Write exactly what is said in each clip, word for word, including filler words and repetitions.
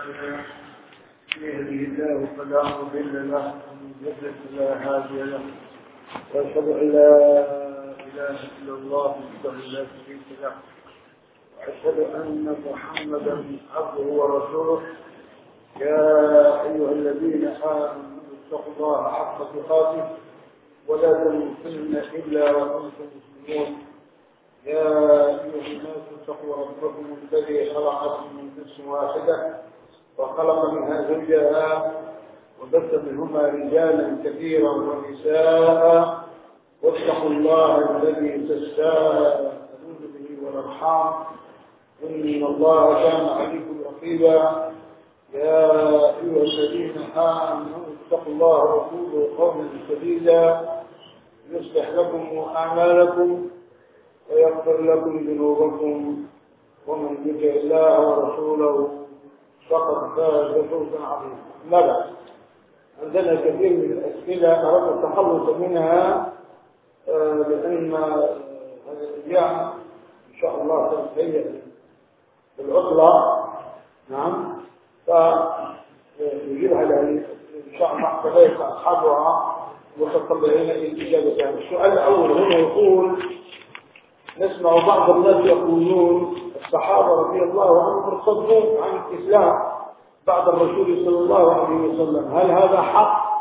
يهديه الله فلا مضل له ومن يضلل فلا هادي له واشهد ان لا اله الا الله وحده لا شريك له واشهد ان محمدا عبده ورسوله. يا ايها الذين امنوا اتقوا الله حق تقاته ولا تموتن الا وانتم مسلمون. يا ايها الناس اتقوا ربكم الذي خلقكم من نفس واحده وخلق منها زوجها وبث منهما رجالا كثيرا ونساء واتقوا الله الذي تساءلون به والارحام ان الله كان عليكم رقيبا. يا ايها الذين امنوا اتقوا الله وقولوا قولا سديدا يصلح لكم اعمالكم ويغفر لكم ذنوبكم ومن يطع الله ورسوله فقد فاز فوزا عظيما. لا بأس، عندنا كثير من الأسئلة أردت التخلص منها لأن هذا الأيام إن شاء الله سنتهيأ بالعطلة. نعم، فيجيب على إن شاء الله كذلك أصحابها وتطلعين الإجابة. يعني السؤال الأول هنا يقول: نسمع بعض الناس يقولون الصحابة رضي الله عنهم ارتدوا عن الإسلام بعد الرسول صلى الله عليه وسلم، هل هذا حق؟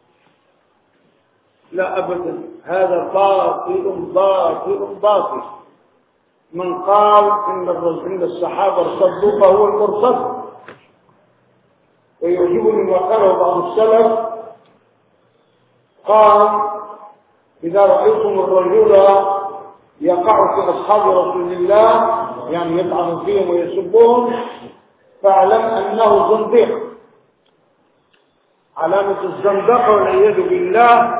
لا أبدا، هذا باطل باطل باطل. من قال إن الصحابة ارتدوا فهو المرتد. ويعجبني ما قاله بعض السلف، قال: إذا رأيتم الرجل يقع في أصحاب رسول الله يعني يطعن فيهم ويسبهم فاعلم أنه زنديق. علامة الزندقة والعياذ بالله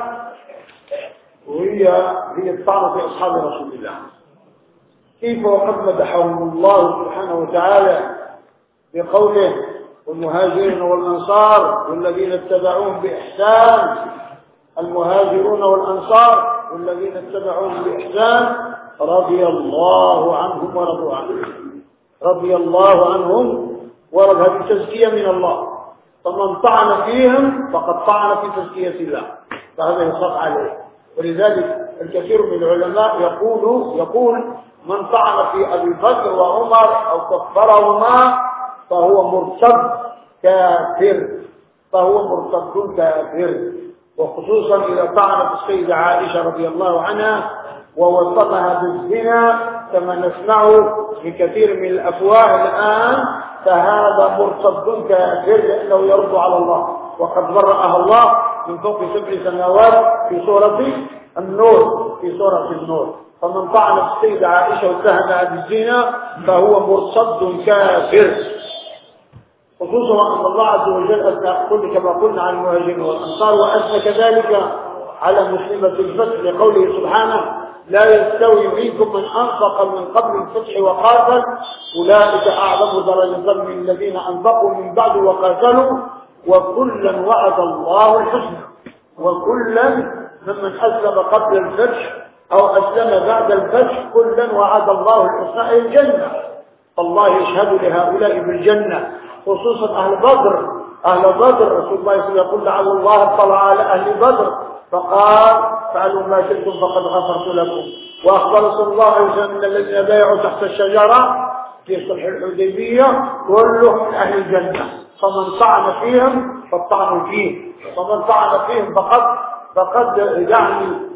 وهي هي الطعن في أصحاب رسول الله. كيف وقد مدحهم الله سبحانه وتعالى بقوله: والمهاجرون والأنصار والذين اتبعوهم بإحسان. المهاجرون والأنصار والذين اتبعوهم بإحسان رضي الله عنهم ورضوا عنه. رضي الله عنهم ورضوا. هذه تزكية من الله، فمن طعن فيهم فقد طعن في تزكية الله، فهذا يخاف عليه. ولذلك الكثير من العلماء يقول يقول من طعن في أبي بكر وعمر أو كفرهما فهو مرتد كافر، فهو مرتد كافر. وخصوصا إذا طعنت السيدة عائشة رضي الله عنها ووصفها بالزنا كما نسمعه في كثير من الأفواه الآن، فهذا مرتد كافر لأنه يرد على الله، وقد برأها الله من فوق سبع سماوات في سورة النور في سورة النور. فمن طعن السيدة عائشة واتهمها بالزنا فهو مرتد كافر، خصوصا أن الله عز وجل أثنى كل كما قلنا عن المهاجرين والأنصار، وأثنى كذلك على مسلمة الفتح لقوله سبحانه: لا يستوي منكم من أنفق من قبل الفتح وقاتل أولئك أعظم درجة من الذين أنفقوا من بعد وقاتلوا وكلا وعد الله الحسنى. وكلا ممن أسلم قبل الفتح أو أسلم بعد الفتح كلا وعد الله الحسنى أي الجنة. الله يشهد لهؤلاء بالجنة، خصوصا أهل بدر. أهل بدر رسول الله صلى الله عليه وسلم يقول: لعل الله اطلع على أهل بدر فقال: فعلوا ما شئتم فقد غفرت لكم. وأخبر صلى الله عليه وسلم أن الذين بايعوا تحت الشجرة في صلح الحديبية كلهم من أهل الجنة، فمن طعن فيهم فالطعن فيه، ومن طعن فيهم فقد فقد يعني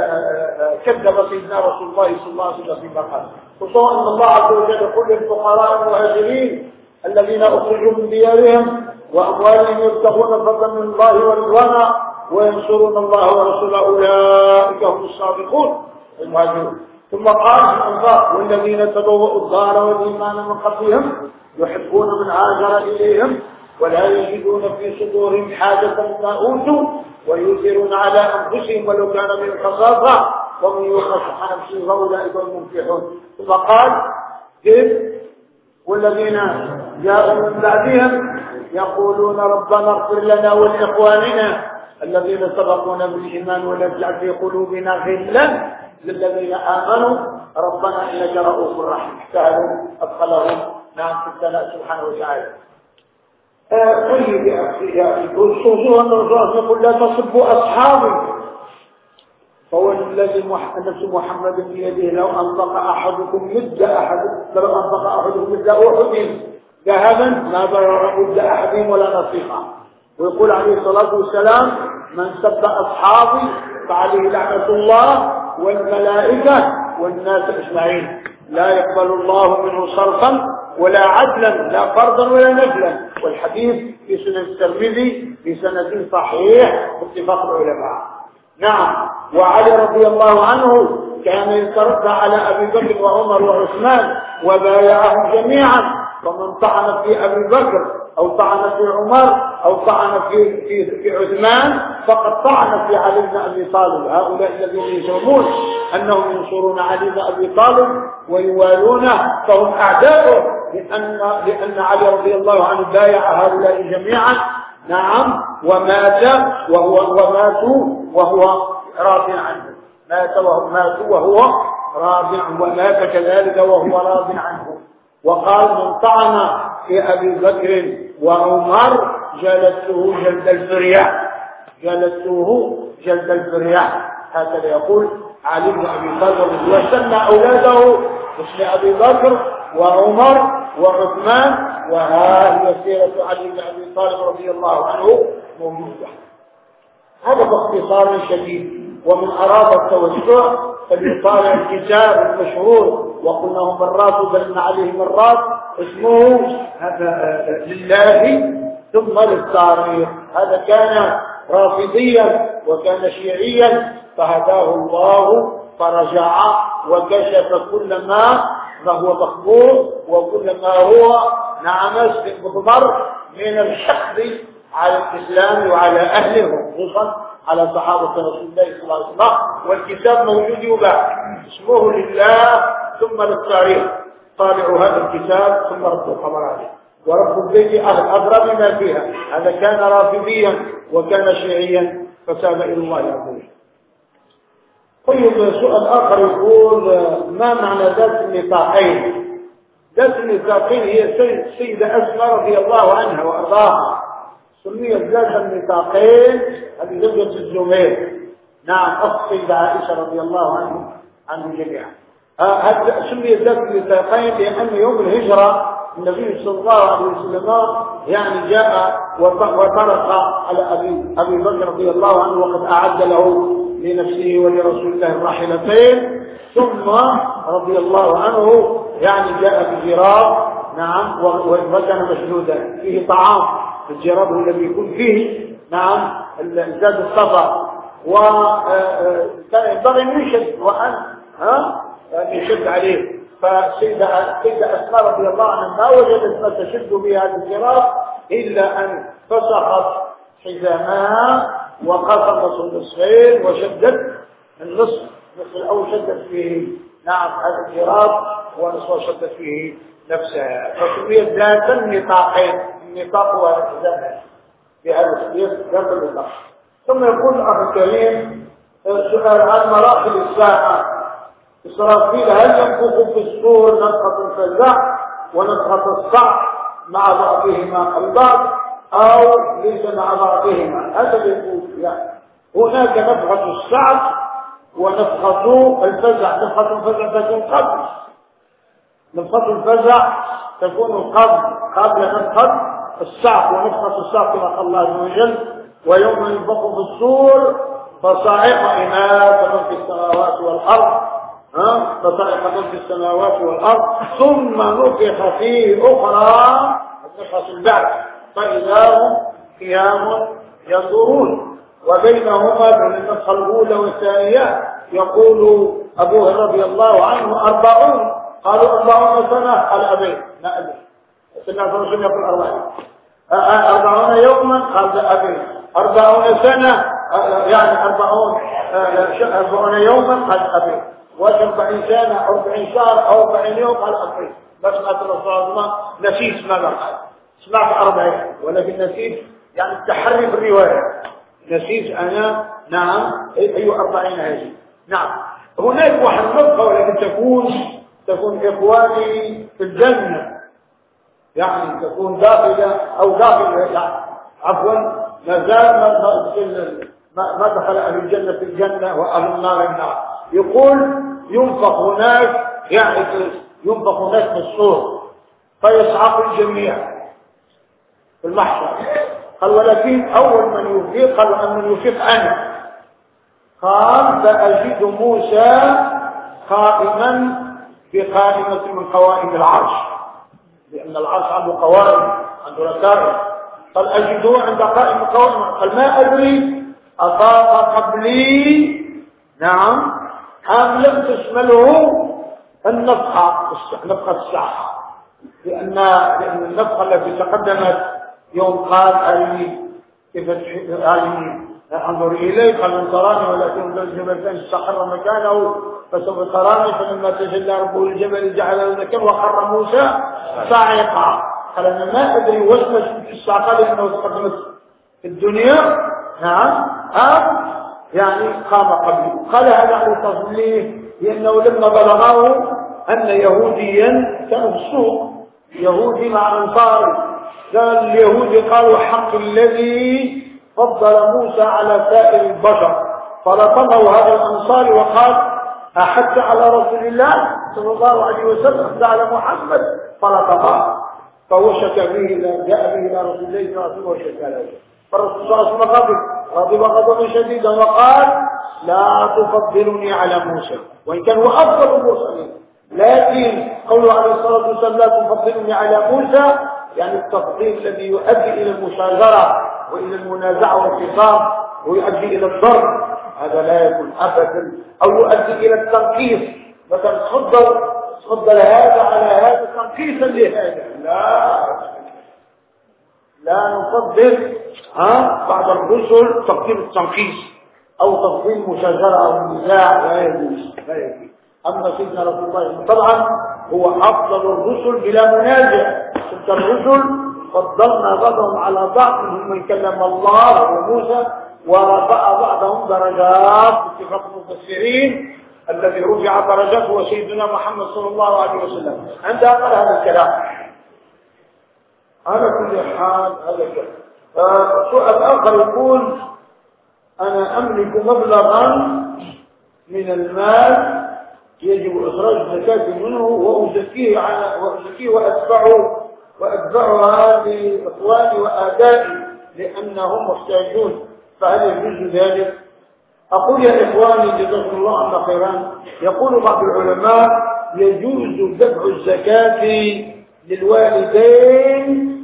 كذب سيدنا رسول الله صلى الله عليه وسلم فيما قال. خصوصا أن الله عز وجل يقول للفقراء المهاجرين الذين أخرجوا من ديارهم وأموالهم يبتغون فضلا من الله ورضوانا وينصرون الله ورسوله أولئك هم الصادقون المهاجرون. ثم قال في الأنصار: والذين تبوأوا الدار والإيمان من قبلهم يحبون من هاجر إليهم ولا يجدون في صدورهم حاجة مما أوتوا ويؤثرون على أنفسهم ولو كان من خصاصة ومن يوق شح نفسه فأولئك هم المفلحون. ثم قال: كيف؟ والذين جاءوا من بعدهم يقولون ربنا اغفر لنا ولإخواننا الذين سبقونا بالإيمان ولا تجعل في قلوبنا غلا للذين آمنوا ربنا إنك رؤوف رحيم. فهذا أدخلهم نعم في الثناء سبحانه وتعالى. طيب يا أخي يا أخي خصوصا أن الرسول يقول لا تصبوا أصحابي، فهو الذي نفس محمد بيده لو أنفق أحدكم مد أحد لو أنفق أحدكم مد أحد ذهبا ما ضر مد أحدهم ولا نصيحة. ويقول عليه الصلاة والسلام من سب أصحابي فعليه لعنة الله والملائكة والناس أجمعين، لا يقبل الله منه صرفا ولا عدلا، لا فرضا ولا نفلا. والحديث في سنن الترمذي بسند صحيح باتفاق العلماء. نعم. وعلي رضي الله عنه كان يترد على أبي بكر وعمر وعثمان وبايعهم جميعا، فمن طعن في أبي بكر أو طعن في عمر أو طعن في في في عثمان فقد طعن في علي بن أبي طالب. هؤلاء الذين يزعمون أنهم ينصرون علي بن أبي طالب ويوالونه فهم أعداؤه، لأن لأن علي رضي الله عنه بايع هؤلاء جميعا. نعم. ومات وهو وماتوا وهو راض عنه، مات وهو ماتوا وهو راض عنه، ومات كذلك وهو راض عنه. وقال من طعن في أبي بكر وعمر جلدته جلد الفرية، جلدته جلد الفرية. هكذا يقول علي بن أبي طالب، وسمى أولاده باسم أبي بكر وعمر وعثمان. وها هي سيرة علي بن أبي طالب رضي الله عنه موجودة. هذا باختصار شديد. ومن أراد التوسع فليطالع الكتاب المشهور وقلناه مرات وبلنا عليه مرات اسمه هذا لله ثم للتاريخ. هذا كان رافضيا وكان شيعيا فهداه الله فرجع وكشف كل ما هو مخبور وكل ما هو نعم مضمر من الحقد على الإسلام وعلى أهله خصوصا على صحابة رسول الله صلى الله عليه وسلم. والكتاب موجود يباع اسمه لله ثم للتاريخ. طالعوا هذا الكتاب ثم ردوا الخبر عليه. ورب البيت أدرى بما فيها. هذا كان رافضيا وكان شيعيا فتاب إلى الله عز. طيب سؤال آخر يقول ما معنى ذات النطاقين؟ ذات النطاقين هي السيدة أسماء رضي الله عنها وأرضاها، سميت ذات النطاقين هذه زوجة الزبير. نعم أخت السيدة عائشة رضي الله عنه عنه جميعا. آه سميت ذات النطاقين لأن يوم الهجرة النبي صلى الله عليه وسلم يعني جاء وطرق على أبي أبي بكر رضي الله عنه وقد أعد له لنفسه ولرسول الله الراحلتين، ثم رضي الله عنه يعني جاء بجراب. نعم. وكان مشدودا فيه طعام، الجراب الذي يكون فيه نعم زاد الصفا، وكان ينبغي ان يشد وان ها يشد عليه. فسيدة سيدة أسماء رضي الله عنها ما وجدت ما تشد بها هذا الجراب إلا أن فسخت حزامها وقسمت النصفين وشدت النصف مثل أو شدت فيه نعم هذا الجراب ونصف وشدت فيه نفسها، فسميت ذات النطاقين. النطاق هو الحزام بهذا السيف ذات النطاق. ثم يقول الأخ الكريم سؤال عن مراحل الساعة. إسرافيل هل ينفخ في الصور نفخة الفزع ونفخة الصعق مع بعضهما البعض أو ليس مع بعضهما؟ هذا يقول يعني هناك نفخة الصعق ونفخة الفزع. نفخة الفزع تكون قبل نفخة الفزع تكون قبل قبل نفخة الصعق، ونفخة الصعق كما قال الله عز وجل ويوم ينفخ في الصور فصعق إناث من في السماوات والأرض ها فصعق من في السماوات والأرض ثم نفخ فيه أخرى نفخة البعث فإذا هم قيام ينظرون. وبينهما بين النفخة الأولى والثانية يقول أبو رضي الله عنه أربعون. قالوا أربعون سنة قال أبي ما أدري سنة فرسول يقول أربعين أربعون يوما قال أبي أربعون سنة يعني أربعون أربعون يوما قال أبي وأربعين سنة أربعين شهر أو أربعين يوم قال أبي. بس ما الرسول صلى الله عليه وسلم نسيت ماذا قال، سمعت أربعين ولكن نسيت يعني التحري في الرواية نسيت أنا نعم أي أربعين هذه. نعم هناك واحد نقطة ولكن تكون تكون إخواني في الجنة يعني تكون داخلة أو داخل يعني عفوا ما زال ما ما دخل أهل الجنة في الجنة وأهل النار النار. يقول ينفخ هناك يعني ينفخ هناك في الصور فيصعق الجميع في المحشر. قال ولكن أول من يفيق قال من يفيق أنا. قال فأجد موسى قائما بقائمة من قوائم العرش لأن العرش عنده قوائم عنده ركائز. قال أجده عند قائم قوائم. قال ما أدري أطاق قبلي نعم أم لم تشمله النفخة نفخة الساعة لأن لأن النفخة التي تقدمت يوم قال أرني كيف أرني انظر إليه قال من تراني ولكن الجبل استقر مكانه فسوف تراني فلما تجلى ربه الجبل جعله دكا وخر موسى صاعقا. قال أنا ما أدري واسمش في الصاعقة لأنه تقدمت في الدنيا نعم أم يعني قام قبلي. قال هذا على تظليه لأنه لما بلغه أن يهوديا كان في السوق يهودي مع أنصاري قال اليهودي قالوا حق الذي فضل موسى على سائر البشر فلطمه هذا الأنصاري وقال أحدت على رسول الله صلى الله عليه وسلم أحدت على محمد فلطمه فهو شكى به جاء به إلى رسول الله صلى الله عليه وسلم وشكى له فالرسول صلى الله عليه وسلم غضب غضب غضبا شديدا وقال لا تفضلني على موسى وإن كان هو أفضل المرسلين لكن قوله عليه الصلاة والسلام لا تفضلني على موسى يعني التفضيل الذي يؤدي إلى المشاجرة وإلى المنازعة والخصام ويؤدي إلى الضرب هذا لا يكون أبدا أو يؤدي إلى التنقيص مثلا تفضل تفضل هذا على هذا تنقيصا لهذا لا لا نفضل ها بعض الرسل تفضيل التنقيص أو تفضيل مشاجرة أو نزاع لا يجوز لا يجوز. أما سيدنا رسول الله طبعا هو أفضل الرسل بلا منازع. تلك الرسل فضلنا بعضهم على بعض منهم من كلم الله وموسى ورفع بعضهم درجات باتفاق المفسرين الذي رفع درجاته هو سيدنا محمد صلى الله عليه وسلم. عندها قال هذا الكلام على كل حال هذا الكلام. سؤال آخر يقول أنا أملك مبلغا من المال يجب إخراج الزكاة منه وأزكيه على وأزكيه وأتبعه وأتبعها لإخواني وآبائي لأنهم محتاجون فهل يجوز ذلك؟ أقول يا إخواني جزاكم الله عنا خيرا يقول بعض العلماء يجوز دفع الزكاة للوالدين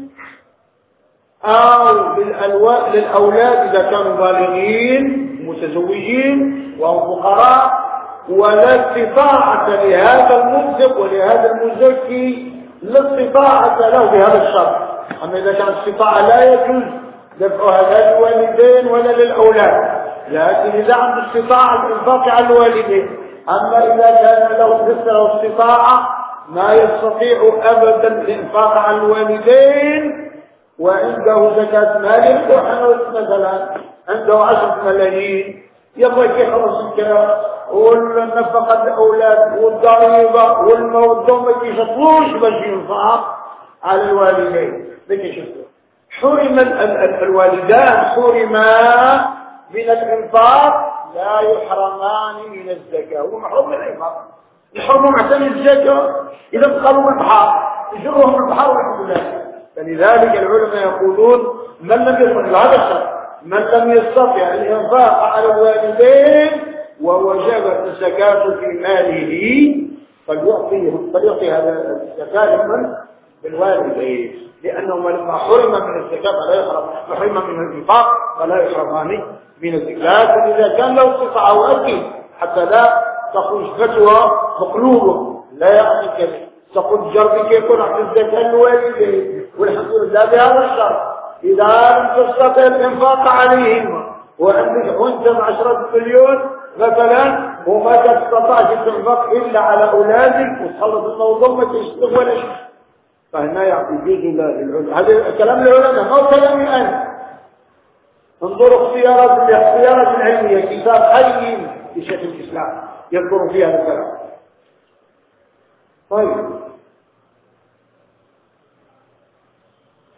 أو للأولاد إذا كانوا بالغين متزوجين وهم فقراء ولا استطاعة لهذا المنفق ولهذا المزكي لا استطاعة له بهذا الشرط. أما إذا كانت استطاعة لا يجوز دفعها لا للوالدين ولا للأولاد لكن إذا عنده استطاعة الإنفاق على الوالدين. أما إذا كان له له استطاعة ما يستطيع أبدا الإنفاق على الوالدين وعنده زكاة مال مثلا عنده عشرة ملايين يبغى يخلص الكلام والنفقة الأولاد والضريبة والموضوع ما يشطلوش باش ينفق على الوالدين. لكن شفتوا حرم الوالدان حرما من الإنفاق لا يحرمان من الزكاة. هو محروم من الإنفاق يحرموا معتني الزكاة إذا قالوا من البحر يجرهم البحر والحمد لله. فلذلك العلماء يقولون من لم يستطع هذا الشرط من لم يستطع الإنفاق على الوالدين ووجبت الزكاة في ماله فليعطيه فليعطي هذا الزكاة لمن بالوالدين لأنهما لما حرم من الزكاة فلا يحرم حرم من الإنفاق فلا يحرمان من الزكاة. لكن إذا كان له استطاعة وأكيد حتى لا تخرج فتوى مقلوبة لا يعني كذا تقول جربك يكون عن الزكاة الوالدين والحمد لله بهذا الشرط إذا لم تستطع الإنفاق عليهم وعندك وانت عشرة مليون مثلا وما تستطيعش الإنفاق إلا على أولادك وتخلص الموضوع ما تشتغل ولا شيء فهنا يعطي جزء للعلماء. هذا كلام العلماء ما هو كلامي أنا. انظروا اختيارات الاختيارات العلمية كتاب حي لشيخ الإسلام يذكر فيها هذا الكلام. طيب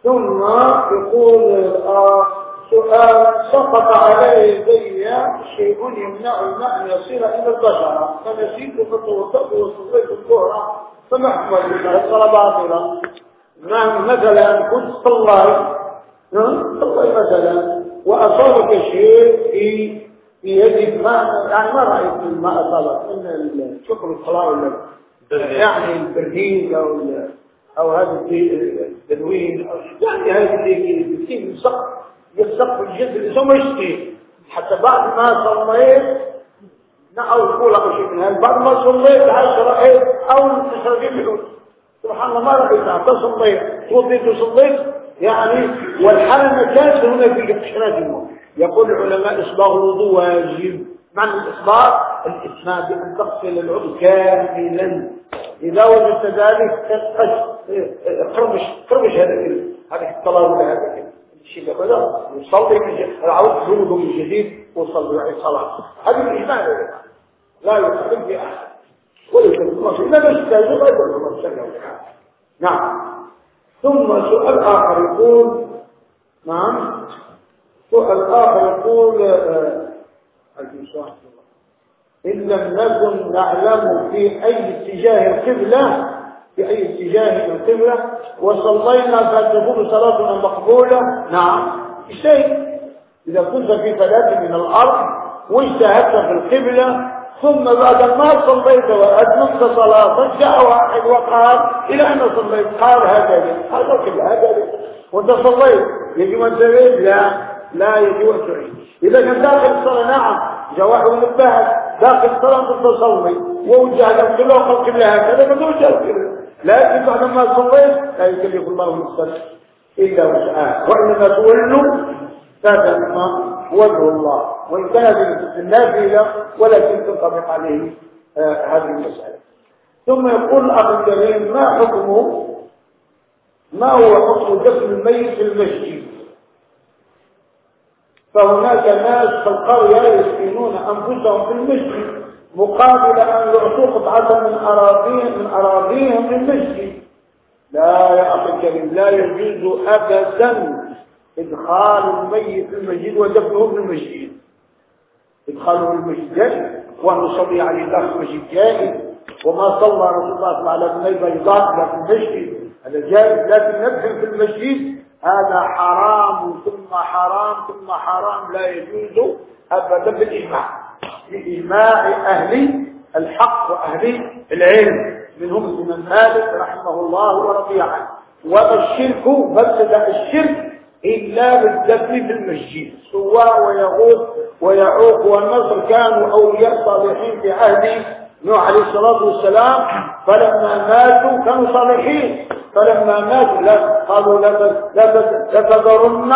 ثم يقول آه سؤال: سقط على يدي شيء يمنع الماء ان يصل الى البشره فنسيت فتوضأت وصليت الظهر فما حكم الصلاه باطله؟ نعم، مثلا كنت صليت صليت مثلا واصابك شيء في في يدك، ما يعني ما رايك ما اصابك من شكر الصلاه ولا يعني البرهيز او او هذا التدوين يعني هذه اللي بتصير من سقف يسقف الجسد ثم يشتي حتى بعد ما صليت نعود قول أو شيء من هذا. بعد ما صليت عشر رأيت أو تشربين منه سبحان الله ما رأيت حتى صليت توضيت وصليت يعني والحالة ما كانت هنا في قشرات الموت. يقول العلماء إصباغ الوضوء واجب. معنى الإصباغ الإسماء بأن تغسل العضو كاملا. إذا وجدت ذلك قرمش قرمش هذا كله هذا الطلاب هذا كله الشيء هذا يصلي العود جنوده من جديد وصلي عليه الصلاة. هذه الإجماع لا يقبل في أحد ولكن الله إذا ما استاذوا لا يقبل الله سبحانه وتعالى. نعم. ثم سؤال آخر يقول نعم سؤال آخر يقول إن لم نكن نعلم في أي اتجاه القبلة في أي اتجاه القبلة وصلينا فتكون صلاتنا مقبولة. نعم شيء إذا كنت في فلاة من الأرض واجتهدت في القبلة ثم بعد ما صليت وأتممت صلاة جاء واحد وقال إلى أن صليت قال هكذا هذا كله هكذا وأنت صليت يجب أن تعيد؟ لا لا يجب أن تعيد. إذا كان داخل الصلاة نعم جاء واحد منبه داخل الصلاة كنت تصلي ووجهت القبلة وقال القبلة هكذا فتوجه القبلة، لكن بعد ما صليت لا يكلف الله نفسا إلا وسعها وإنما تولوا فتم وجه الله وإن كانت النافلة ولكن تنطبق عليه آه هذه المسألة. ثم يقول الأخ الكريم ما حكمه ما هو حكم دفن الميت في المسجد؟ فهناك ناس في القرية يسكنون أنفسهم في المسجد مقابل أن يعطوا قطعة من أراضيهم من أراضيهم للمسجد. لا يا أخي الكريم لا يجوز أبدا إدخال الميت في المسجد ودفنه في المسجد. إدخاله في المسجد جائز ونصلي عليه داخل المسجد جائز وما صلى رسول الله صلى الله عليه وسلم بيضاء في المسجد هذا جائز، لكن ندفن في المسجد هذا حرام ثم حرام ثم حرام لا يجوز أبدا بالإجماع بإجماع أهل الحق وأهل العلم منهم الإمام مالك رحمه الله ورضي عنه. وما الشرك فابتدأ الشرك إلا بالدفن في المسجد. سواء ويغوث ويعوق والنصر كانوا أولياء صالحين في عهد نوح عليه الصلاة والسلام فلما ماتوا كانوا صالحين فلما ماتوا لا قالوا لا تذرن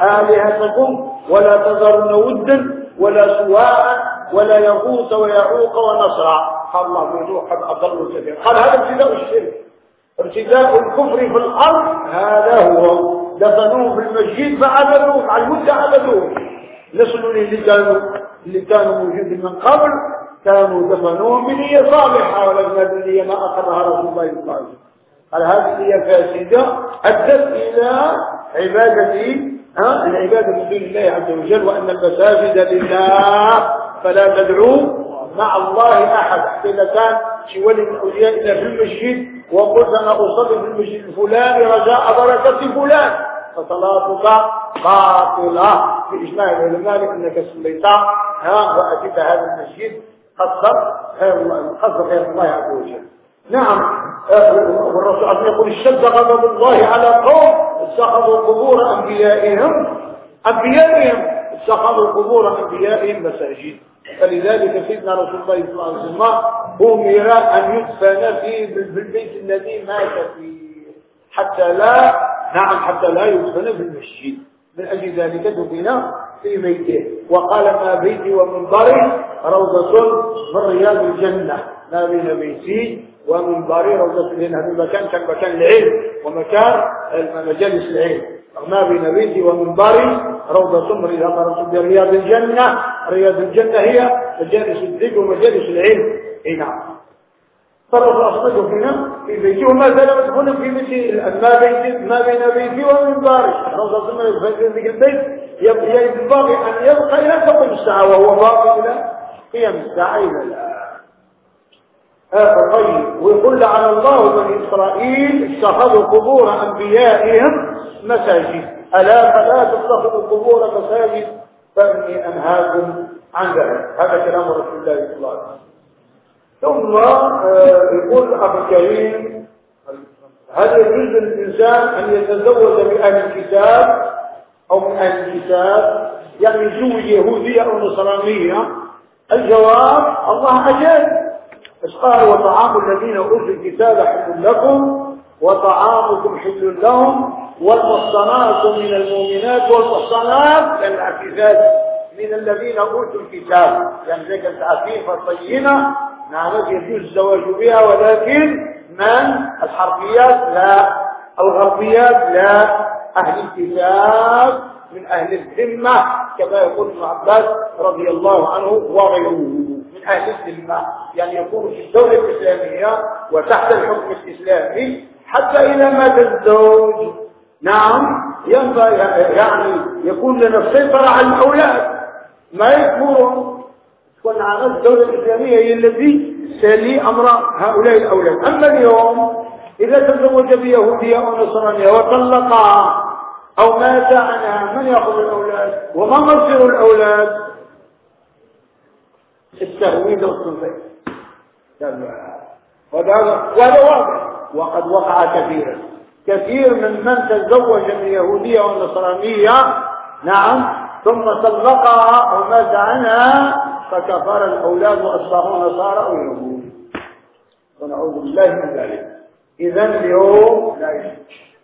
آلهتكم ولا تذرن ودا ولا سواء ولا يغوث ويعوق ونصرا. قال الله بنوح قد أضلوا كثيرا. قال هذا ابتداء الشرك ارتداء الكفر في الأرض هذا هو. دفنوه في المسجد فعبدوه مع المدة عبدوه. نسلوا اللي كانوا اللي كانوا موجودين من قبل كانوا دفنوهم بنية صالحة ولكن هذه النية ما أقرها رسول الله صلى الله عليه وسلم. قال هذه النية فاسدة أدت إلى عبادة ها العبادة من دون الله عز وجل وأن المساجد لله فلا تدعوا مع الله أحد. حتى إذا كان شي ولي من أوليائنا في المسجد وقلت أنا أصلي في المسجد الفلاني رجاء بركة فلان فصلاتك باطلة بإجماع العلماء أنك صليت ها وأتيت هذا المسجد قصر قصر غير الله عز وجل. نعم والرسول عليه يقول اشتد غضب الله على قوم اتخذوا قبور أنبيائهم أنبيائهم اتخذوا قبور أنبيائهم مساجد. فلذلك سيدنا رسول الله صلى الله عليه وسلم أمر أن يدفن في البيت الذي مات فيه حتى لا نعم حتى لا يدفن في المسجد. من أجل ذلك دفن في بيته وقال ما بيتي ومنبري روضة من رياض الجنة. ما بين بيتي ومنبري روضة من هذا المكان كان مكان العلم ومكان مجالس العلم. ما بين بيتي ومنبري روضة من رياض الجنة. رياض الجنة هي مجالس الذكر ومجالس العلم. اي نعم. فرض أصبته هنا في بيتي وما زال مدفونا في بيتي ما بين ما بين بيتي ومنبري روضة من ذلك البيت ينبغي أن يبقى إلى تقوم الساعة وهو باقي إلى قيام الساعة إلى لا هذا طيب. ويقول على الله بني إسرائيل اتخذوا قبور أنبيائهم مساجد ألا فلا تتخذوا قبور مساجد فإني أنهاكم عن ذلك. هذا كلام رسول الله صلى الله عليه وسلم. ثم يقول أبو كريم هل يجوز للإنسان أن يتزوج بأهل الكتاب أو من أهل الكتاب يعني يزوج يهودية أو نصرانية؟ الجواب الله أجل بس قال وطعام الذين أوتوا الكتاب حل لكم وطعامكم حل لهم والمحصنات من المؤمنات والمحصنات العفيفات من الذين أوتوا الكتاب يعني ذلك العفيفة الطينة نعم يجوز الزواج بها ولكن من الحربيات لا الغربيات لا أهل الكتاب من أهل الذمة كما يقول ابن عباس رضي الله عنه وغيره من أهل الذمة يعني يكون في الدولة الإسلامية وتحت الحكم الإسلامي حتى إذا مات الزوج نعم ينبغي يعني يكون لنا السيطرة على الأولاد ما يكون تكون على الدولة الإسلامية هي التي تلي أمر هؤلاء الأولاد. أما اليوم إذا تزوج بيهودية أو نصرانية وطلقها أو مات عنها من يأخذ الأولاد وما مصير الأولاد؟ التهويد والتنفيذ وهذا واضح وقد وقع كثيرا كثير من من تزوج من يهودية أو نصرانية نعم ثم طلقها أو مات عنها فكفر الأولاد وأصبحوا نصارى أو يهود ونعوذ بالله من ذلك. إذا اليوم لا يجوز.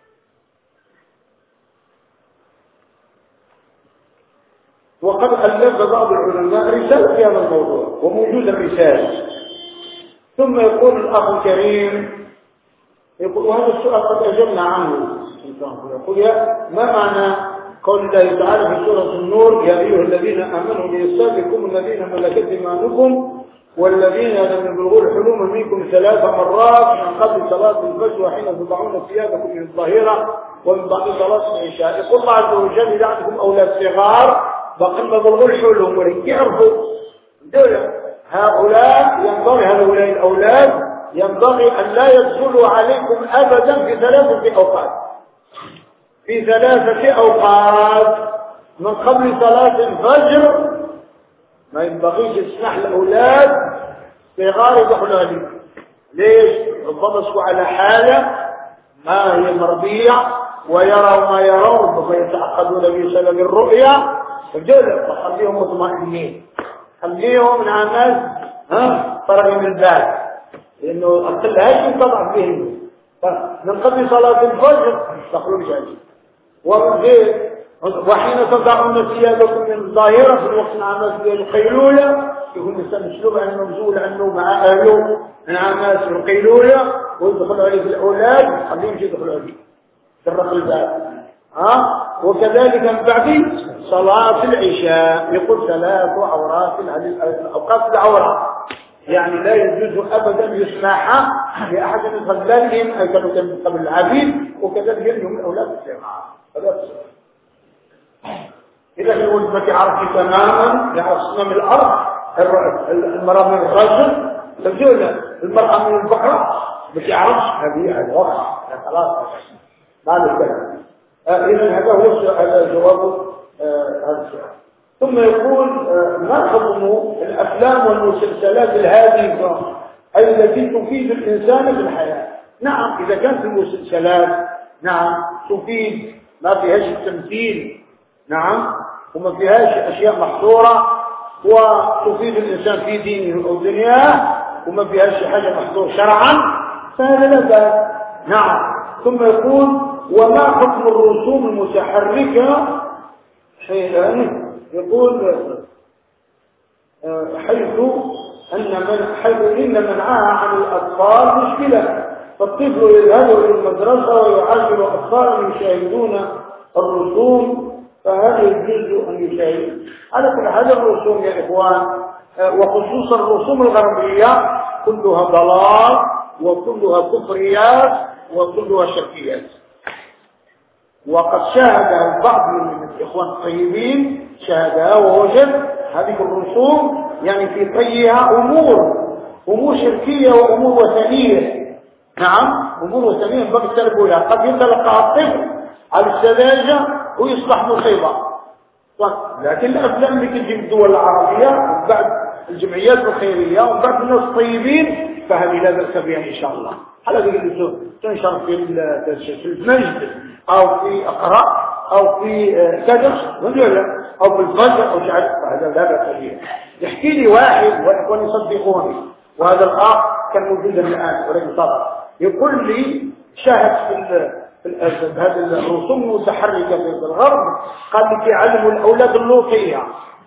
وقد ألف بعض العلماء رسالة في هذا الموضوع وموجود الرسالة. ثم يقول الأخ الكريم يقول وهذا السؤال قد أجبنا عنه يقول يا ما معنى قول الله تعالى في سورة النور يا أيها الذين آمنوا ليستأذنكم الذين ملكت أيمانكم والذين لم يبلغوا الحلم منكم ثلاث مرات من قبل صلاة الفجر وحين تضعون ثيابكم من الظهيرة ومن بعد صلاة العشاء. يقول الله عز وجل إذا عندكم أولاد صغار بقى ما بلغوا الحلم ولكن يعرفوا دولة هؤلاء ينبغي هؤلاء الأولاد ينبغي أن لا يدخلوا عليكم أبدا في ثلاثة أوقات في ثلاثة أوقات من قبل صلاة الفجر ما ينبغيش يسمح الأولاد صغار يدخلوا عليك. ليش؟ ربما اسكوا على حالة ما هي مرضية ويروا ما يرون ربما يتعقدون بسبب الرؤيا فجل فخليهم مطمئنين خليهم من عمل ها فرغ من البال لأنه أقل هاي تضعف بهم من قبل صلاة الفجر دخلوا بجانب وحين تضعون ثيابكم من الظاهرة في الوقت العماس القيلولة يكون الإنسان مسلوب عنه مبذول عنه مع أهله من عماس القيلولة ويدخل عليه في الأولاد خليهم يدخلوا عليه ترق الباب ها وكذلك من بعد صلاة العشاء يقول ثلاث عورات الأوقات العورات يعني لا يجوز أبدا يسمح لأحد من خلالهم أي كانوا من قبل العبيد وكذلك يلهم الأولاد الصغار. هذا إذا يقول ما تعرف تماما يعرف صنم الأرض المرأة من الرجل تجول المرأة من البقرة ما تعرفش هذه الوقت خلاص ما له كلام. إذا هذا هو هذا جواب هذا السؤال. ثم يقول ما حكم الأفلام والمسلسلات الهادفة أي التي تفيد الإنسان في الحياة؟ نعم إذا كانت المسلسلات نعم تفيد ما فيهاش التمثيل نعم وما فيهاش أشياء محظورة وتفيد الإنسان في دينه أو دنياه وما فيهاش حاجة محظور شرعا فهذا لا بأس. نعم. ثم يقول وما حكم الرسوم المتحركة حين يقول حيث أن من حيث إن منعها عن الأطفال مشكلة فالطفل يذهب إلى المدرسة ويعاشر أطفالا يشاهدون الرسوم فهل يجوز أن يشاهد على كل هذا الرسوم يا إخوان وخصوصا الرسوم الغربية كلها ضلال وكلها كفريات وكلها شركيات. وقد شاهد بعض من الإخوان الطيبين شاهدها ووجد هذه الرسوم يعني في طيها أمور أمور شركية وأمور وثنية. نعم أمور وثنية بقى التربية قد يتلقى الطفل على السذاجة ويصبح مصيبة. لكن الأفلام اللي تجي من الدول العربية وبعد الجمعيات الخيرية وبعد الناس الطيبين فهذه لا بأس بها إن شاء الله. حلقة اللي تنشر في المسجد أو في أقراء أو في كدر أو في الفجر أو شعر فهذا لا بأس بها. يحكي لي واحد وإخواني يصدقوني وهذا الأخ كان موجودا الآن ولكن صار يقول لي شاهد في هذه الرسوم المتحركة في الغرب قال لك يعلموا الأولاد اللوطية.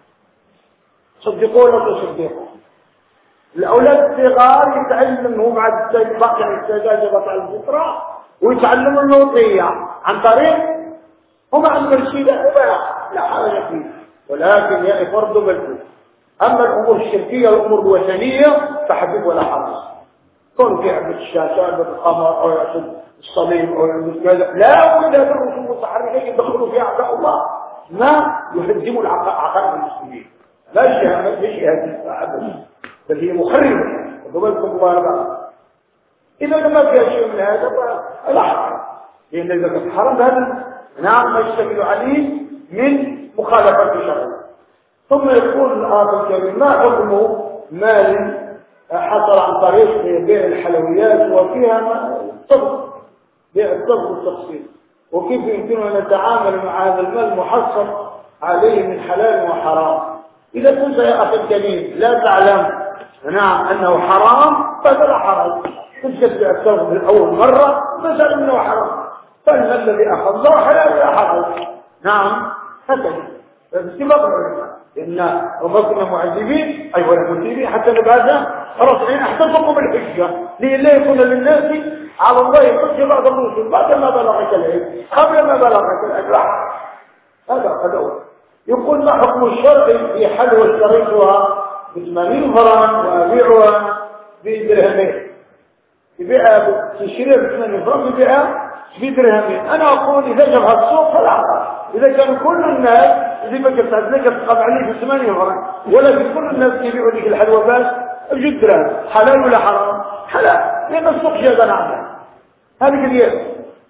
صدقوا ولا تصدقوا؟ الأولاد الصغار يتعلموا مع السجاجة السجاجة بطع الفطرة ويتعلموا اللوطية عن طريق هم عندهم شيء لا حرج فيه. ولكن يا إخوة بالكم أما الأمور الشركية والأمور الوثنية فحبيب ولا حرج. كون في عبد الشاشة عبد القمر أو يعبد الصليب أو يعبد كذا لا ولا بالرسوم المتحركة يدخلوا في أعداء الله ما يهدموا عقائد المسلمين. لا شيء ليش هذه أبدا بل هي مخربة. وقبلكم الله ربنا إذا ما فيها شيء من هذا فلا حرج لأن إذا كان حرام هذا نعم ما يشتمل عليه من مخالفة الشرع. ثم يقول الآية الكريمة ما حكم مال حصل عن طريق بيع الحلويات وفيها الطبخ بيع الطبخ والتقسيم وكيف يمكننا أن نتعامل مع هذا المال محصل عليه من حلال وحرام. إذا كنت يا أخي الكريم لا تعلم نعم أنه حرام فلا حرج. كنت تبيع الطبخ من أول مرة فسأل أنه حرام فالمال الذي أخذه حلال ولا حرج. نعم هكذا باتفاق العلماء إن وما كنا معذبين أي ولا مسلمين حتى نبعث رسولين أحسنكم بالحجة لئلا يكون للناس على الله حجة بعد الرسل بعد ما بلغك العلم قبل ما بلغك الأجر. هذا هذا يقول ما حكم الشرط في حلوى اشتريتها بثمانين فرنك وأبيعها بدرهمين يبيعها تشتريها بثمانين فرنك يبيعها بدرهمين. أنا أقول إذا جابها السوق فلا حرج. إذا كان كل الناس زي ما قلت لك تقام عليه في ثمانية فرنك ولكن كل الناس يبيعوا لك الحلوى بس بجد درهم حلال ولا حرام؟ حلال لأن السوق جاز عنها هذه كثير.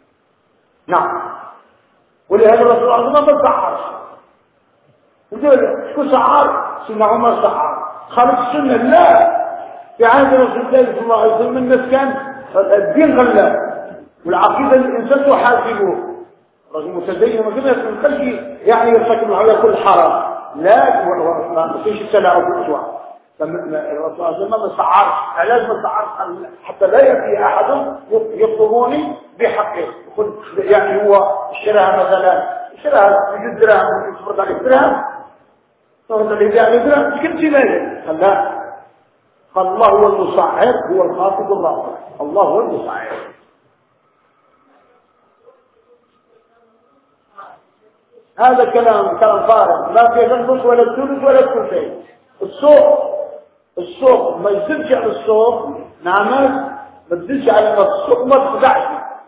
نعم ولهذا الرسول صلى الله عليه وسلم ما سعرش يقول شو سعر؟ سيدنا عمر سعر خالف السنة لا في عهد رسول الله صلى الله عليه وسلم الناس كان الدين غلاب والعقيدة الإنسان تحاسبه رجل متدين ما كده من خلقه يعني يرتكب على كل حرام لا ما فيش التلاعب بالأسواق. الرسول صلى الله عليه وسلم ما سعرش علاج ما سعرش حتى لا يأتي أحد يطلبوني بحقه يقول يعني هو اشتراها مثلا اشتراها بجد درهم يفرض عليه درهم فرض عليه درهم كنت مالك قال لا قال الله هو المسعر هو الخافض الرافع الله هو المسعر. هذا كلام كلام فارغ لا في تنقص ولا تثلث ولا الثلثين. السوق السوق ما يزيدش على السوق نعمات ما تزيدش على السوق ما تخدعش.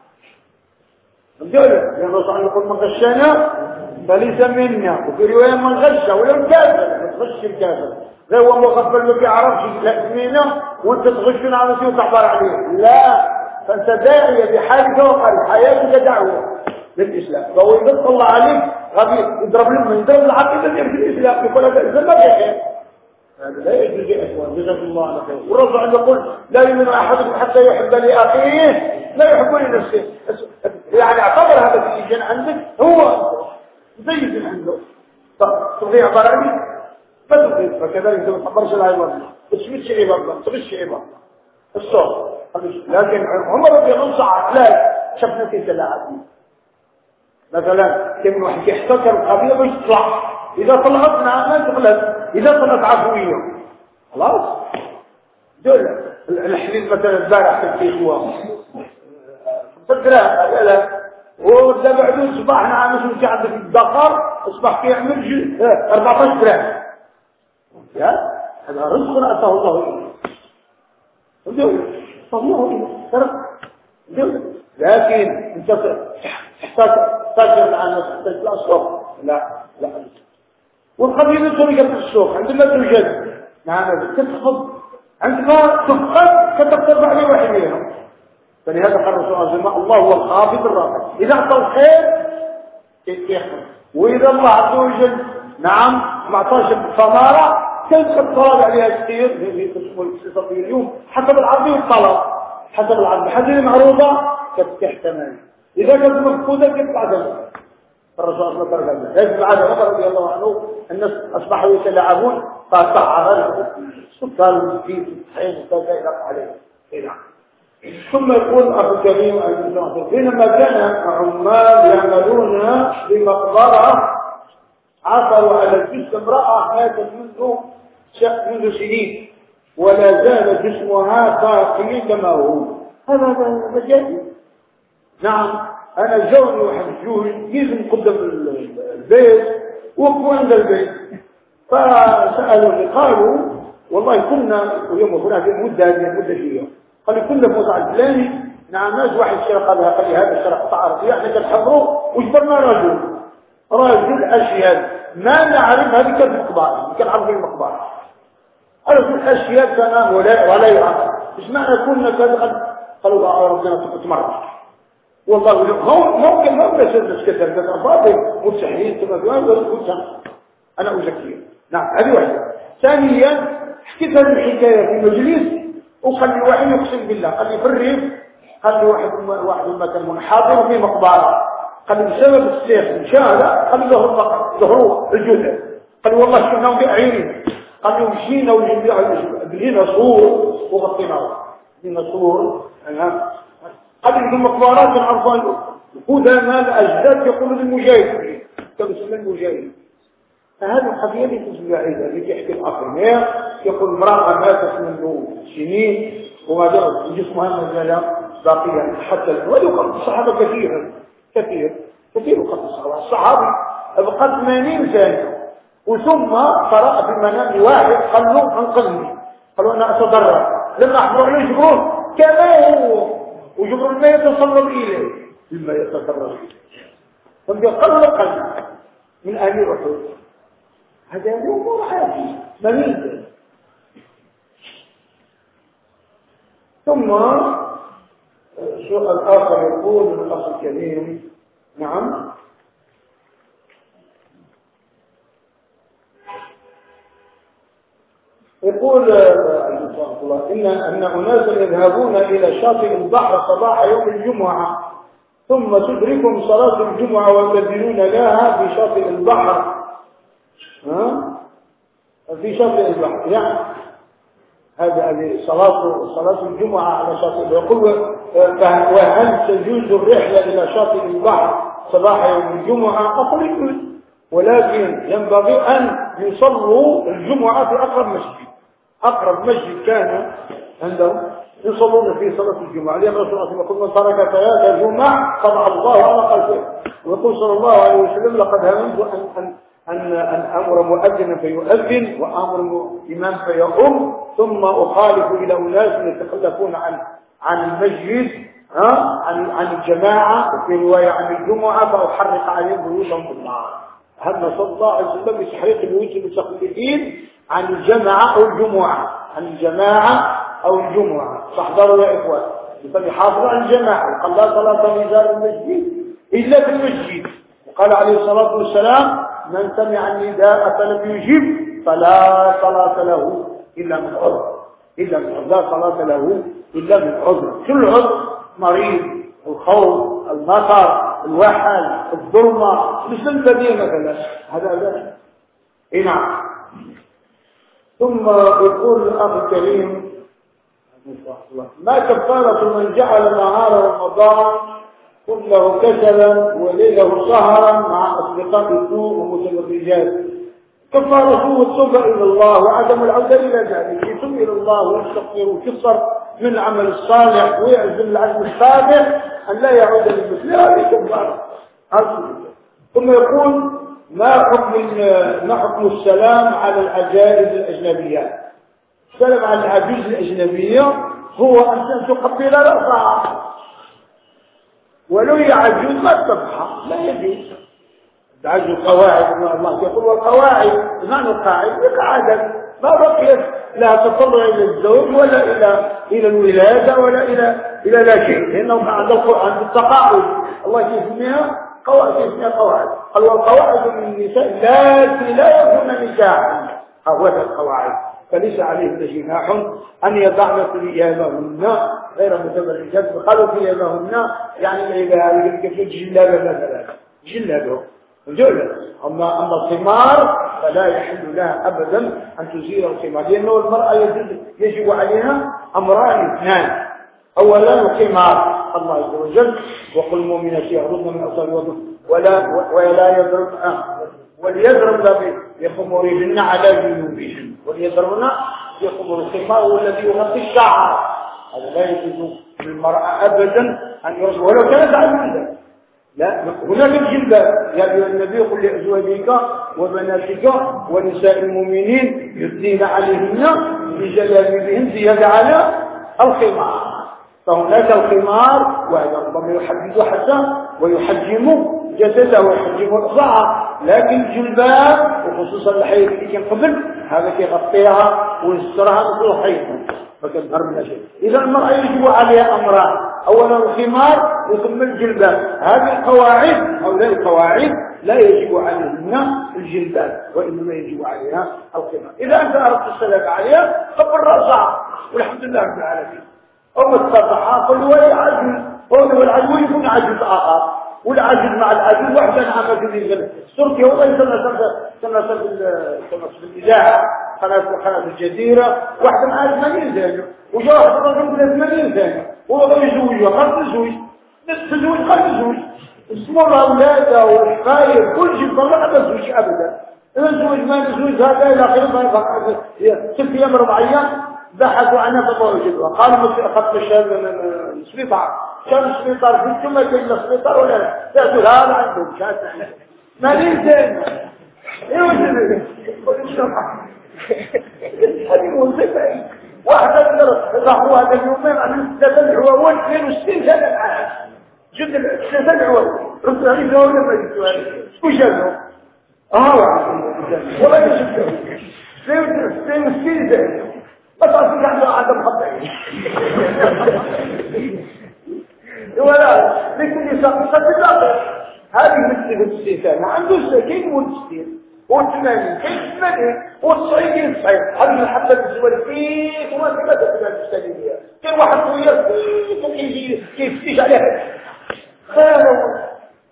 نقول لأن الرسول يقول من غشنا فليس منا وفي رواية من غش ولو كافر ما تغش الكافر غير هو مغفل ما بيعرفش لا منا وانت تغشنا على شيء وتحضر عليه لا فانت داعية بحالك وقال حياتك دعوة للإسلام فهو يدخل الله عليك غبي يضرب لهم يضرب العقيدة في الإسلام يقول هذا الإسلام ما في خير. هذا لا يجوز يا إخوان جزاكم الله على خير. والرسول يقول لا يؤمن أحدكم حتى يحب لأخيه لا يحب لنفسه يعني اعتبر هذا الشيء عندك هو زي عنده تضيع ضرائب ما تضيع فكذلك ما تعبرش الآية والله تسميت شيء والله تسميت شيء والله الصوت لكن عمر رضي الله عنه لا شفنا في ثلاثة مثلا كم واحد يحتكر القضية باش تطلع إذا طلعت نعم ما تغلب إذا طلعت عفوية خلاص دول الحليل مثلا البارح في الكيسوة فكرة لا ولا بعدين صباح نعم مش عندك الدقر اصبح كيعمل جي أربعة عشر جرام يا هذا رزق أتاه الله دول الله ترى. لكن انت تحتاج تاجر عن تحتاج الاسواق لا لا. والقضيه طريقه في السوق عندما توجد نعم تتخذ عندما تفقد كتقدر عليه واحد منهم. فلهذا قال الرسول صلى الله عليه وسلم الله هو الخافض الرافع. اذا اعطى الخير يخفض، واذا الله عز وجل نعم ما اعطاش الثمره تلقى الطلب عليها كثير في الاقتصاد اليوم حسب العرض والطلب. حسب العرض حسب المعروضه كتحتمل، اذا كانت مفقوده كتعدم. الرسول صلى الله عليه وسلم يجب على عمر رضي الله عنه الناس اصبحوا يتلاعبون فصعر قال في صحيح مستوى عليه. نعم. ثم يقول أخو الكريم حينما كان عمال يعملون بمقبرة عثروا على جثة امرأة ماتت منذ منذ سنين ولا زال جسمها باقي كما هو. هذا مجازي. نعم أنا جوني واحد جوج يجي قدام البيت وقفوا عند البيت فسألوني قالوا والله كنا ويوم كنا في مدة مدة شيئة قال لي كنا فوز على الفلاني نعم ناس واحد سرق هذا قال لي هذا سرق قطع أرضية احنا كنحضروا وجبرنا رجل رجل أشياء ما نعرف هذه كانت مقبرة كان عرض المقبرة رجل أشياء كان ولا ولا يعرف مش معنى كنا كذا قالوا ربنا تمرر والله هو ممكن ما بس كثر كثر فاضل مستحيل كما قلت أنا أزكيه. نعم هذه واحدة. ثانيا حكيت هذه الحكاية في مجلس وخلي واحد يقسم بالله قال لي في الريف قال لي واحد واحد ما كان منحاضر في مقبره قال لي بسبب السيف مشاهده قال لي ظهر ظهره الجثه قال لي والله شفناهم باعيننا قال لي مشينا وجبنا صور وغطيناه جبنا صور انا قال لي في المقبرات العرفان قدماء الاجداد يقولوا للمجاهد كانوا يسمون المجاهد. فهذه القضيه اللي تسمى عيده اللي تحكي الاخرين يقول امراه ماتت منذ سنين وما زالت جسمها ما زال باقيا حتى ويقال الصحابه كثيرا كثير كثير وقت الصحابه الصحابي بقى ثمانين سنه وثم قرأ في المنام واحد قال له انقذني قالوا انا اتضرر لما احضروا عليه جبرون كما هو وجبرون ما يتصرف اليه لما يتصرف اليه فقال له قلبي من امير احد هذا امور حياتي مميته. ثم السؤال الآخر يقول من الأخ الكريم نعم يقول إن أن أناسا يذهبون إلى شاطئ البحر صباح يوم الجمعة ثم تدركهم صلاة الجمعة ويبذلون لها في شاطئ البحر ها في شاطئ البحر يعني هذا صلاة صلاة الجمعة على شاطئ يقول وهل تجوز الرحلة إلى شاطئ البحر صباح يوم الجمعة؟ أقول يجوز ولكن ينبغي أن يصلوا الجمعة في أقرب مسجد. أقرب مسجد كان عندهم يصلون فيه صلاة الجمعة لأن رسول الله يقول من ترك ثلاث جمع طبع الله على قلبه. ويقول صلى الله عليه وسلم لقد هممت أن أن أن أن أمر مؤذنا فيؤذن وأمر إمام فيؤم ثم أخالف إلى أناس يتخلفون عن عن المسجد ها عن عن الجماعة في رواية عن الجمعة فأحرق عليهم بيوتهم بالنار. هذا صلى الله عليه وسلم بتحريق البيوت المتخلفين عن الجماعة أو الجمعة عن الجماعة أو الجمعة فاحذروا يا إخوان فليحافظوا على الجماعة وقال لا صلاة رجال المسجد إلا في المسجد. وقال عليه الصلاة والسلام من سمع النداء فلم يجب فلا صلاة له إلا من عذر إلا من عذر لا صلاة له إلا من عذر. شو العذر؟ مريض الخوف المطر الوحل الظلمة مثل البديل مثلا هذا لا. إيه نعم. ثم يقول الأخ الكريم ما كفارة من جعل نهار رمضان كله كسلا وليله سهرا مع أصدقاء السوء ومتبرجات؟ كفارته التوبة إلى الله وعدم العودة إلى ذلك يتوب إلى الله ويستغفر ويكسر من العمل الصالح ويعزم العزم الصالح أن لا يعود للمثل هذه كفارة. ثم يقول ما حكم ما حكم السلام على العجائز الأجنبية؟ السلام على العجوز الأجنبية هو أن تقبل رأسها، ولو يعجز ما تبحى، لا يجوز. تعجز قواعد الله يقول والقواعد بمعنى القاعد قاعدة ما بقيت لا تطلع إلى الزوج ولا إلى إلى الولادة ولا إلى إلى لا شيء، لأنه عند القرآن التقاعد الله يسميها قواعد، يسميها قواعد. قال والقواعد من النساء اللاتي لا يرجون نكاحا، هذا القواعد، فليس عليهن جناح أن يضعن ثيابهن غير متبرجات. قالوا ثيابهن يعني إذا كيف جلابة مثلا جلابه جلد. أما أما الخمار فلا يحل لها أبدا أن تزيل الخمار، لأنه المرأة يجب عليها أمران اثنان. أولا الخمار، الله عز وجل وقل المؤمنات يغضضن من أبصارهن ولا ولا يضربن وليضربن بخمورهن على جيوبهن، وليضربن بخمور. الخمار هو الذي يغطي الشعر، هذا لا يجوز للمرأة أبدا أن يرجع ولو كانت عجوزة. لا، هناك الجلباب، يا أيها النبي قل لأزواجك وبناتك ونساء المؤمنين يدنين عليهن بجلابيبهن زيادة على الخمار. فهناك الخمار وهذا ربما يحدد حتى ويحجم جسده ويحجم أصبعه، لكن الجلباب وخصوصا الحيض اللي كان قبل هذا كيغطيها ويسترها مثل الحيض فكنظهر منها شيء. إذا المرأة يجب عليها أمران، أولا الخمار وثم الجلباب. هذه القواعد هؤلاء القواعد لا يجب عليهن الجلباب وإنما يجب عليها الخمار. إذا أنت أردت السلام عليها قبل رأسها والحمد لله رب العالمين، أو استطاع قل هو العجل، هو العجل يكون عجل آخر، والعجل مع العجل واحدا عامة في الجنة. تركيا والله سنة سنة سنة في الإذاعة قناة قناة الجزيرة واحدة معها ثمانين سنة وجاء واحد الرجل بلا ثمانين سنة وهو غير يزوجها قبل الزوج تزوج قبل الزوج اسمه أولاده والخير كل شيء طلع ما تزوج أبدا. إذا الزوج ما تزوج هذا إلى آخره ست أيام رباعية بحثوا عنها فما وجدوها. قالوا أخذت السبيطار، كان السبيطار في ثم كان السبيطار ولا لا؟ تأكل هذا عندهم شاة ما ليس إيه وجدوا هذه موزفة. واحدة ظهروا هذا اليومين عن ثلاثة العوار اثنين وستين سنة معها جد ثلاثة العوار رد عليه ولا ما جدوا هذا وش هذا؟ اه والله يشوفوا اثنين وستين سنة ما تعرفوا عنده عدم خطئ ولا لكن يسقط الله هذه مثل الاستيثان عنده سكين والستين والثمانين كيف ثمانين والصعيدين صعيد هذه الحبة الزوال فيك وما في مدى في السليمية كان واحد طويل فيك وكيف كيف تيجي عليها خير.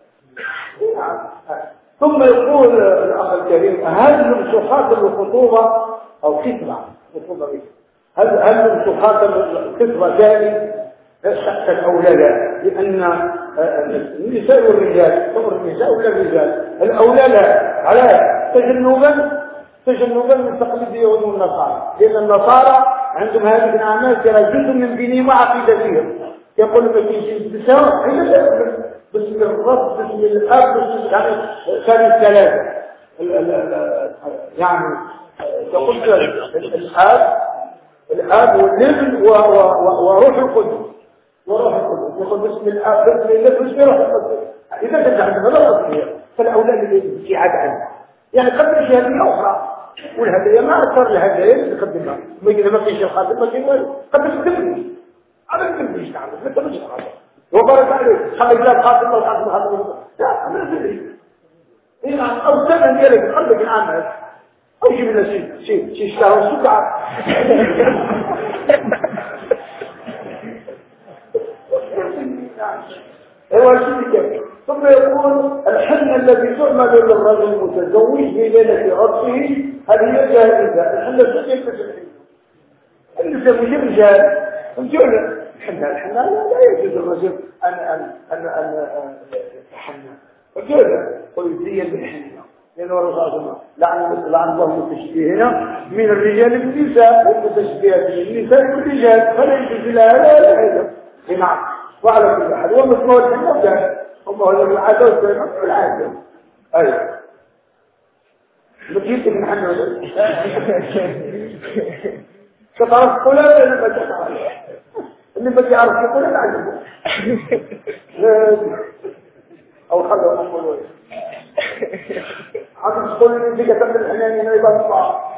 ثم يقول الأخ الكريم هل تخاطب الخطوبة أو خطبة خطوبة هل هل تخاطب الخطبة ثاني شخص الأولى لأن النساء والرجال ثم النساء ولا الرجال الأولى على تجنبا تجنبا من تقليد اليهود والنصارى، لأن النصارى عندهم هذه الأعمال ترى جزء من دينهم وعقيدتهم. يقول ما فيش بسبب باسم الرب باسم الأب باسم يعني كانوا ثلاثة يعني تقول الأب الأب والابن وروح القدس وروح القدس يقول باسم الأب باسم الابن باسم روح القدس. إذا كنت عندنا لا تصير فالأولاد اللي ابتعاد عنها يعني قدم شهادية أخرى والهدايا ما أكثر الهدايا اللي تقدمها ما يجب ما فيش الخاطر ما كيف قدم تقدمني هذا الكلمة مش تعمل أنت مش خاطر وبارك عليك خلي لا خاطر الله خاطر خاطر لا أنا أدري إيه أو سنة ديالك خليك العمل أو جيب لنا شيء شيء شيء شهر سكعة هو الشيء. ثم يقول الحنة التي تعمل للرجل المتزوج في ليلة ربه هل هي جائزة؟ الحنة التي المتزوج الرجال الجنة الحنة الحنة لا يجوز الرجل أن أن أن أن يتحنى الجنة ويزين بالحنة لأنه الرسول لعن لعن الله المتشبهين من الرجال بالنساء والمتشبهات بالنساء بالرجال فلا يجوز لها لا لا نعم. وعلى كل حال ومثل الحنة ده هم هذا العادة والسلام والعادة أيوة بكيتك نحن كتعرف فلان لما تفعل اللي بدي يعرف يقول أنا عجبه أو خلوا أقول عم تقول لي فيك تم الحناني ما يبقى الله.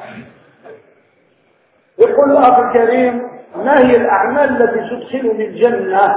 يقول الأخ الكريم ما هي الأعمال التي تدخلني الجنة؟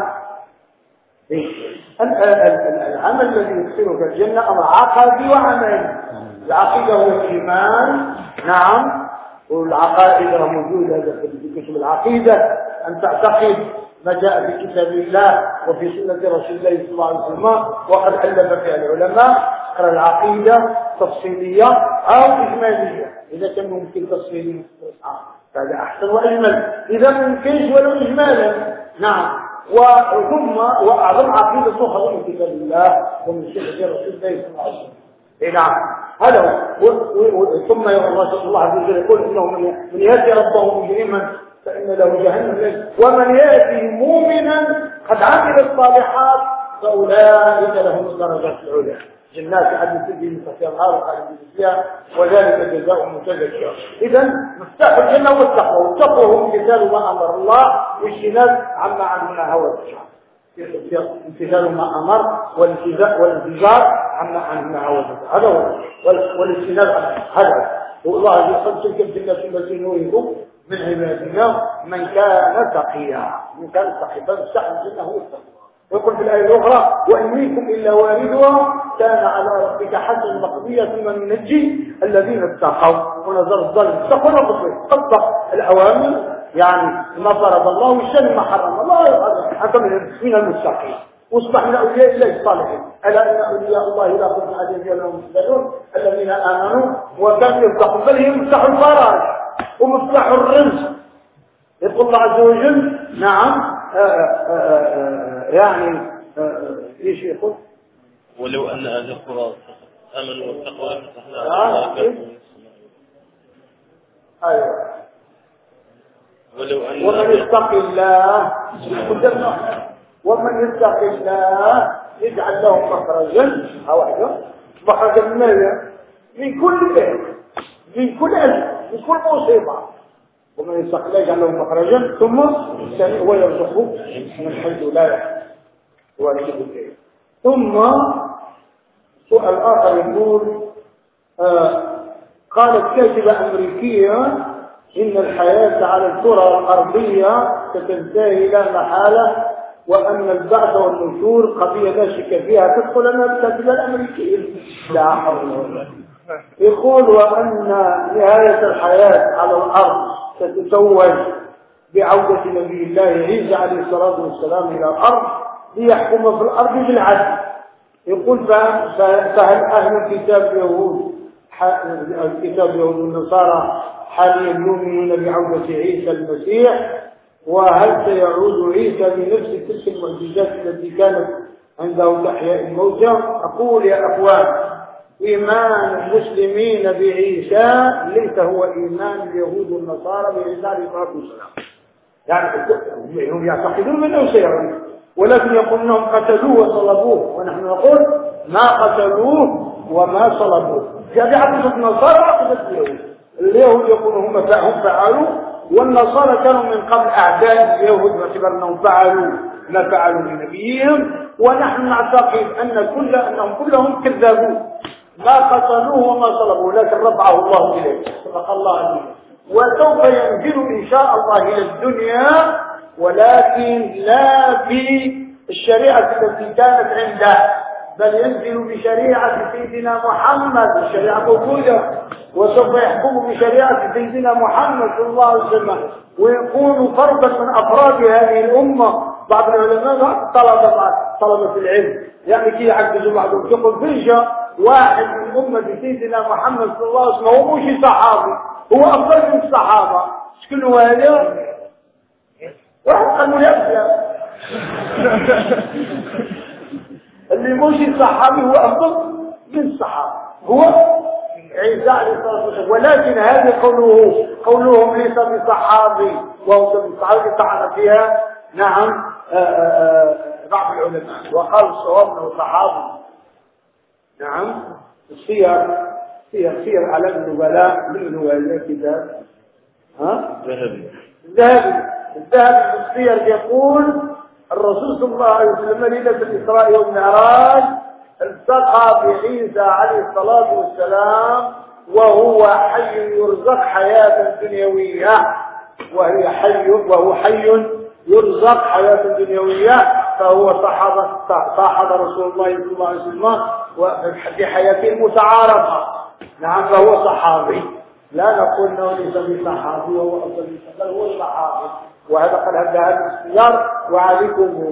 العمل الذي يدخلك الجنة أمر عقدي وعملي. العقيدة هو الإيمان، نعم، والعقائد موجودة في كتب العقيدة، أن تعتقد ما جاء في كتاب الله وفي سنة رسول الله صلى الله عليه وسلم، وقد ألف فيها العلماء. اقرأ العقيدة تفصيلية أو إجمالية، إذا كان ممكن تفصيلية هذا أحسن وأجمل، إذا ممكنش ولو إجمالا، نعم. وثم وأعظم عقيدة تؤخذ من كتاب الله ومن سنة رسول الله صلى الله عليه وسلم. إيه نعم، هذا هو. ثم الله عز وجل يقول إنه من يأتي ربه مجرما فإن له جهنم، ومن يأتي مؤمنا قد عمل الصالحات فأولئك لهم الدرجات العلى، جنات عدن تجري من تحتها الأنهار خالدين فيها وذلك جزاء المتقين. إذا مفتاح الجنة هو التقوى، والتقوى هو امتثال ما أمر الله واجتناب عما عنه هوى الشيطان. امتثال ما أمر والانتظار عما عنه هوى الشيطان، هذا هو والاجتناب هذا. والله عز وجل تلك الجنة التي نورث من عبادنا من كان تقيا، من كان تقيا، فمفتاح الجنة هو التقوى. ويقول في الآية الأخرى وإن منكم إلا واردها كان على ربك حتما مقضية ثم ننجي الذين اتقوا ونذر الظالمين. اتقوا ربك، طبق الأوامر، يعني ما فرض الله والشر ما حرم الله، حتى من المتقين. واصبح من أولياء الله الصالحين. ألا إن أولياء الله لا خوف عليهم ولا هم يحزنون الذين آمنوا وكانوا يتقون، بل هم مفتاح الفرج ومفتاح الرزق. يقول الله عز وجل نعم آآ آآ يعني آآ ايش يقول؟ ولو ان اهل القرى امنوا واتقوا لفتحنا ايوه ولو ان ومن يتق الله ومن يتق الله يجعل له مخرجا او مخرجا من من كل بيت، من كل ألم، من كل مصيبه. ومن يتق الله يجعل له مخرجا ثم هو يرزقه من حيث لا يحتسب ويجيب اليه. ثم سؤال اخر يقول آه قالت كاتبه امريكيه ان الحياه على الكره الارضيه ستنتهي لا محاله، وان البعث والنشور قضيه لا شك فيها. تدخل انا الكاتبه الامريكيه لا حول ولا قوه. يقول وان نهايه الحياه على الارض ستتوج بعودة نبي الله عيسى عليه الصلاة والسلام إلى الأرض ليحكم في الأرض بالعدل. يقول فهل أهل الكتاب يهود الكتاب يهود النصارى حاليا يؤمنون بعودة عيسى المسيح؟ وهل سيعود عيسى بنفس تلك المعجزات التي كانت عنده تحيا الموتى؟ أقول يا أخوان إيمان المسلمين بعيسى ليس هو إيمان اليهود والنصارى بعيسى عليه الصلاة والسلام. يعني هم يعتقدون أنه سيعود، ولكن يقول أنهم قتلوه وصلبوه، ونحن نقول ما قتلوه وما صلبوه. هذه عقيدة النصارى وعقيدة اليهود. اليهود يقولون هم فعلوا، والنصارى كانوا من قبل أعداء اليهود باعتبار فعلوا ما فعلوا لنبيهم، ونحن نعتقد أن كل أنهم كلهم كذبوا، ما قتلوه وما صلبوه، لكن رفعه الله إليه صدق الله عليه. وسوف ينزل إن شاء الله إلى الدنيا، ولكن لا بالشريعة التي كانت عنده، بل ينزل بشريعة سيدنا محمد. الشريعة موجودة، وسوف يحكم بشريعة سيدنا محمد صلى الله عليه وسلم، ويكون فردا من أفراد هذه الأمة. بعض العلماء طلبة طلبة العلم يعني كي يعجزوا بعضهم، يقول فيجا واحد من أمة سيدنا محمد صلى الله عليه وسلم هو مش صحابي، هو أفضل من الصحابة. شكون هو هذا؟ واحد قال له يا اللي مش صحابي هو أفضل من الصحابة، هو عيسى عليه الصلاة والسلام. ولكن هذا قوله قولهم ليس بصحابي وهو بالصحابي طعن فيها نعم بعض العلماء، وقال الصواب انه صحابي. نعم السير سير سير على النبلاء من هو الكتاب ها ذهبي ذهبي الذهبي في السير يقول الرسول صلى الله عليه وسلم ليلة الإسراء والمعراج التقى بعيسى عليه الصلاة والسلام وهو حي يرزق حياة دنيوية، وهي حي وهو حي يرزق حياة دنيوية، فهو صاحب صاحب رسول الله صلى الله عليه وسلم وفي حياته المتعارفة. نعم فهو صحابي، لا نقول انه ليس بصحابي وهو اصلا بل هو صحابي، وهذا قد هذا هذا الاختيار وعليكم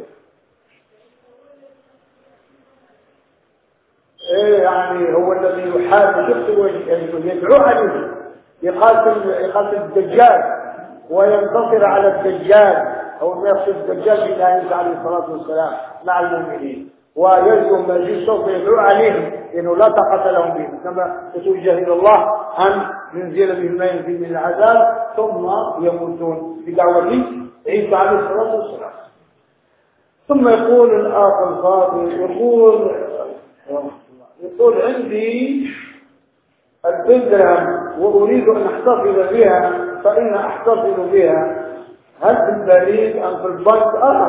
ايه يعني هو الذي يحارب يدعو عليه يقاتل يقاتل الدجال وينتصر على الدجال او ما يقصد الدجال بالله عليه الصلاه والسلام مع المؤمنين، ويلزم مجلس سوف يدعو عليهم انه لا طاقه لهم به، كما يتوجه الى الله ان ينزل بهم ما ينزل من العذاب ثم يموتون بدعوه عيسى عليه الصلاه والسلام. ثم يقول الاخ الفاضل يقول يقول عندي ألفين درهم وأريد أن أحتفظ بها، فإن أحتفظ بها هل في البريد أم في البنك؟ آه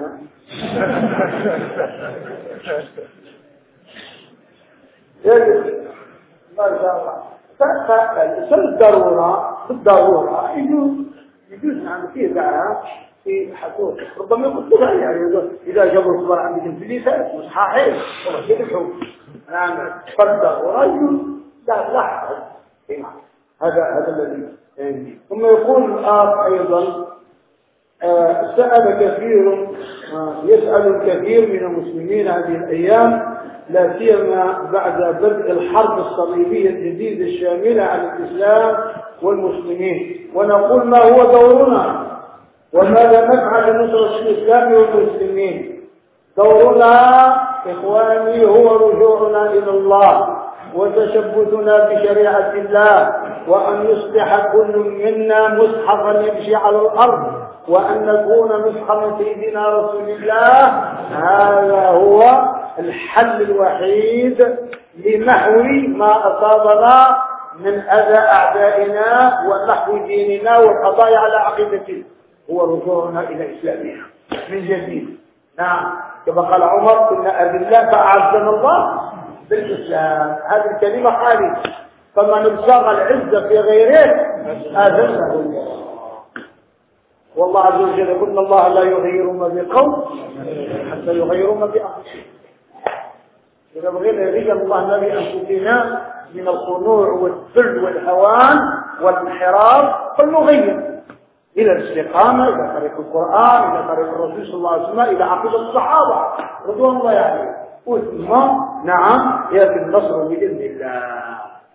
ما شاء الله. في الضرورة في الضرورة يجوز يجوز نعم فيه دعاء في حقوق، ربما يقول كذا يعني إذا جابوا الخبر عندك الفليسة مش صحيح وكذا نعم فالضرورة يجوز لا لا هذا هذا الذي يعني. ثم يقول الآخ أيضا آه سأل كثير آه يسأل الكثير من المسلمين هذه الأيام لا سيما بعد بدء الحرب الصليبية الجديدة الشاملة على الإسلام والمسلمين، ونقول ما هو دورنا وماذا نفعل لنصرة الإسلام والمسلمين. دورنا إخواني هو رجوعنا إلى الله وتشبثنا بشريعة الله، وأن يصبح كل منا مصحفا يمشي على الأرض، وأن نكون نسخة من سيدنا رسول الله. هذا هو الحل الوحيد لمحو ما أصابنا من أذى أعدائنا ونحو ديننا والقضاء على عقيدتنا، هو رجوعنا إلى إسلامنا من جديد. نعم كما قال عمر كنا أذلاء فأعزنا الله بالإسلام. هذه الكلمة خالدة، فمن ابتغى العزة في غيره أذله الله. والله عز وجل يقول إن الله لا يغير ما بقوم حتى يغيروا ما بأنفسهم. إذا بغينا يغير الله ما بأنفسنا من الخنوع والذل والهوان والانحراف فلنغير إلى الاستقامة، إلى طريق القرآن، إلى طريق الرسول صلى الله عليه وسلم، إلى عقيدة الصحابة رضوان الله عليهم. ثم نعم يأتي النصر بإذن الله.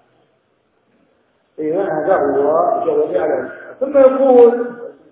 إذن هذا هو جوابي على ذلك. ثم يقول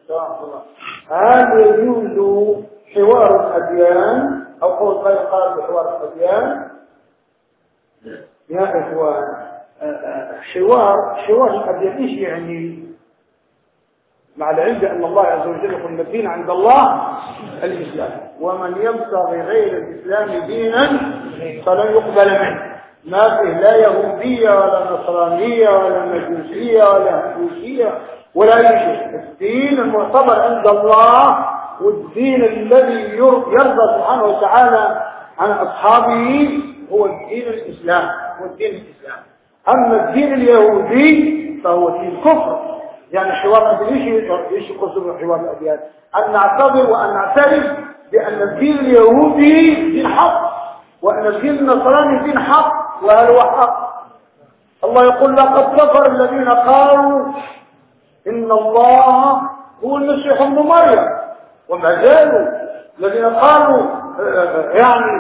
هل يجوز حوار الأديان أو قول ما يقال بحوار الأديان؟ يا إخوان حوار حوار الأديان إيش يعني؟ مع العلم بأن الله عز وجل يقول الدين عند الله الإسلام، ومن يبتغي غير الإسلام دينا فلن يقبل منه. ما فيه لا يهودية ولا نصرانية ولا مجوسية ولا هندوسية ولا أي شيء. الدين المعتبر عند الله والدين الذي يرضى سبحانه وتعالى عن أصحابه هو الدين الإسلام، هو الدين الإسلام. أما الدين اليهودي فهو دين كفر. يعني حوار الأديان ايش يقصد حوار الأديان؟ أن نعتبر وأن نعترف بأن الدين اليهودي دين حق وأن الدين النصراني دين حق، وهل هو حق؟ الله يقول لقد كفر الذين قالوا إن الله هو المسيح ابن مريم، وما زالوا الذين قالوا يعني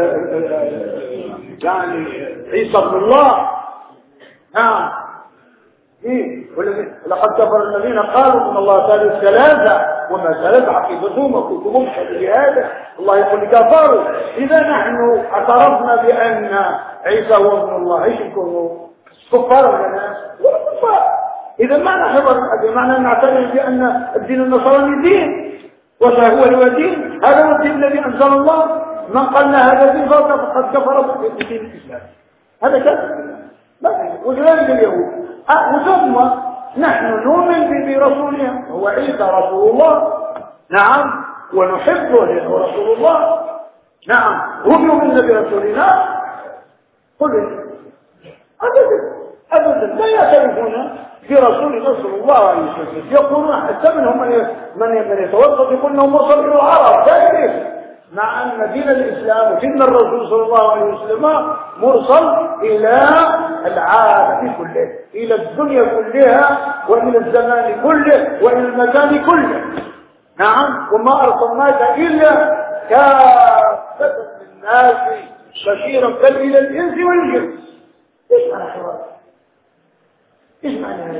يعني عيسى ابن الله. نعم إيه لقد كفر الذين قالوا ان الله ثالث ثلاثه وما زالت عقيدتهم وكتبهم بهذا. الله يقول كفروا. اذا نحن اعترفنا بان عيسى هو ابن الله، ايش يكونوا كفار ولا ناس ولا كفار؟ اذا ما نحضر بمعنى نعترف بان الدين النصراني دين وهو هو دين، هذا هو الدين الذي انزل الله. من قال هذا دين فقد كفر بدين الاسلام، هذا كافر. ولذلك اليهود وثم نحن نؤمن برسولهم، هو عيسى رسول الله، نعم، ونحبه لأنه رسول الله، نعم. هم يؤمنون برسولنا؟ قل أبدا أبدا لا يعترفون برسولنا صلى الله عليه وسلم. يقولون حتى منهم من من يتوسط يقول انه مرسل الى العرب، ذلك مع ان دين الاسلام ودين الرسول صلى الله عليه وسلم مرسل الى العالم كله، الى الدنيا كلها والى الزمان كله والى المكان كله، نعم. وما ارسلناك الا كافة للناس بشيرا بل الى الانس والجن. ايش معنى حوار؟ ايش معنى هذا؟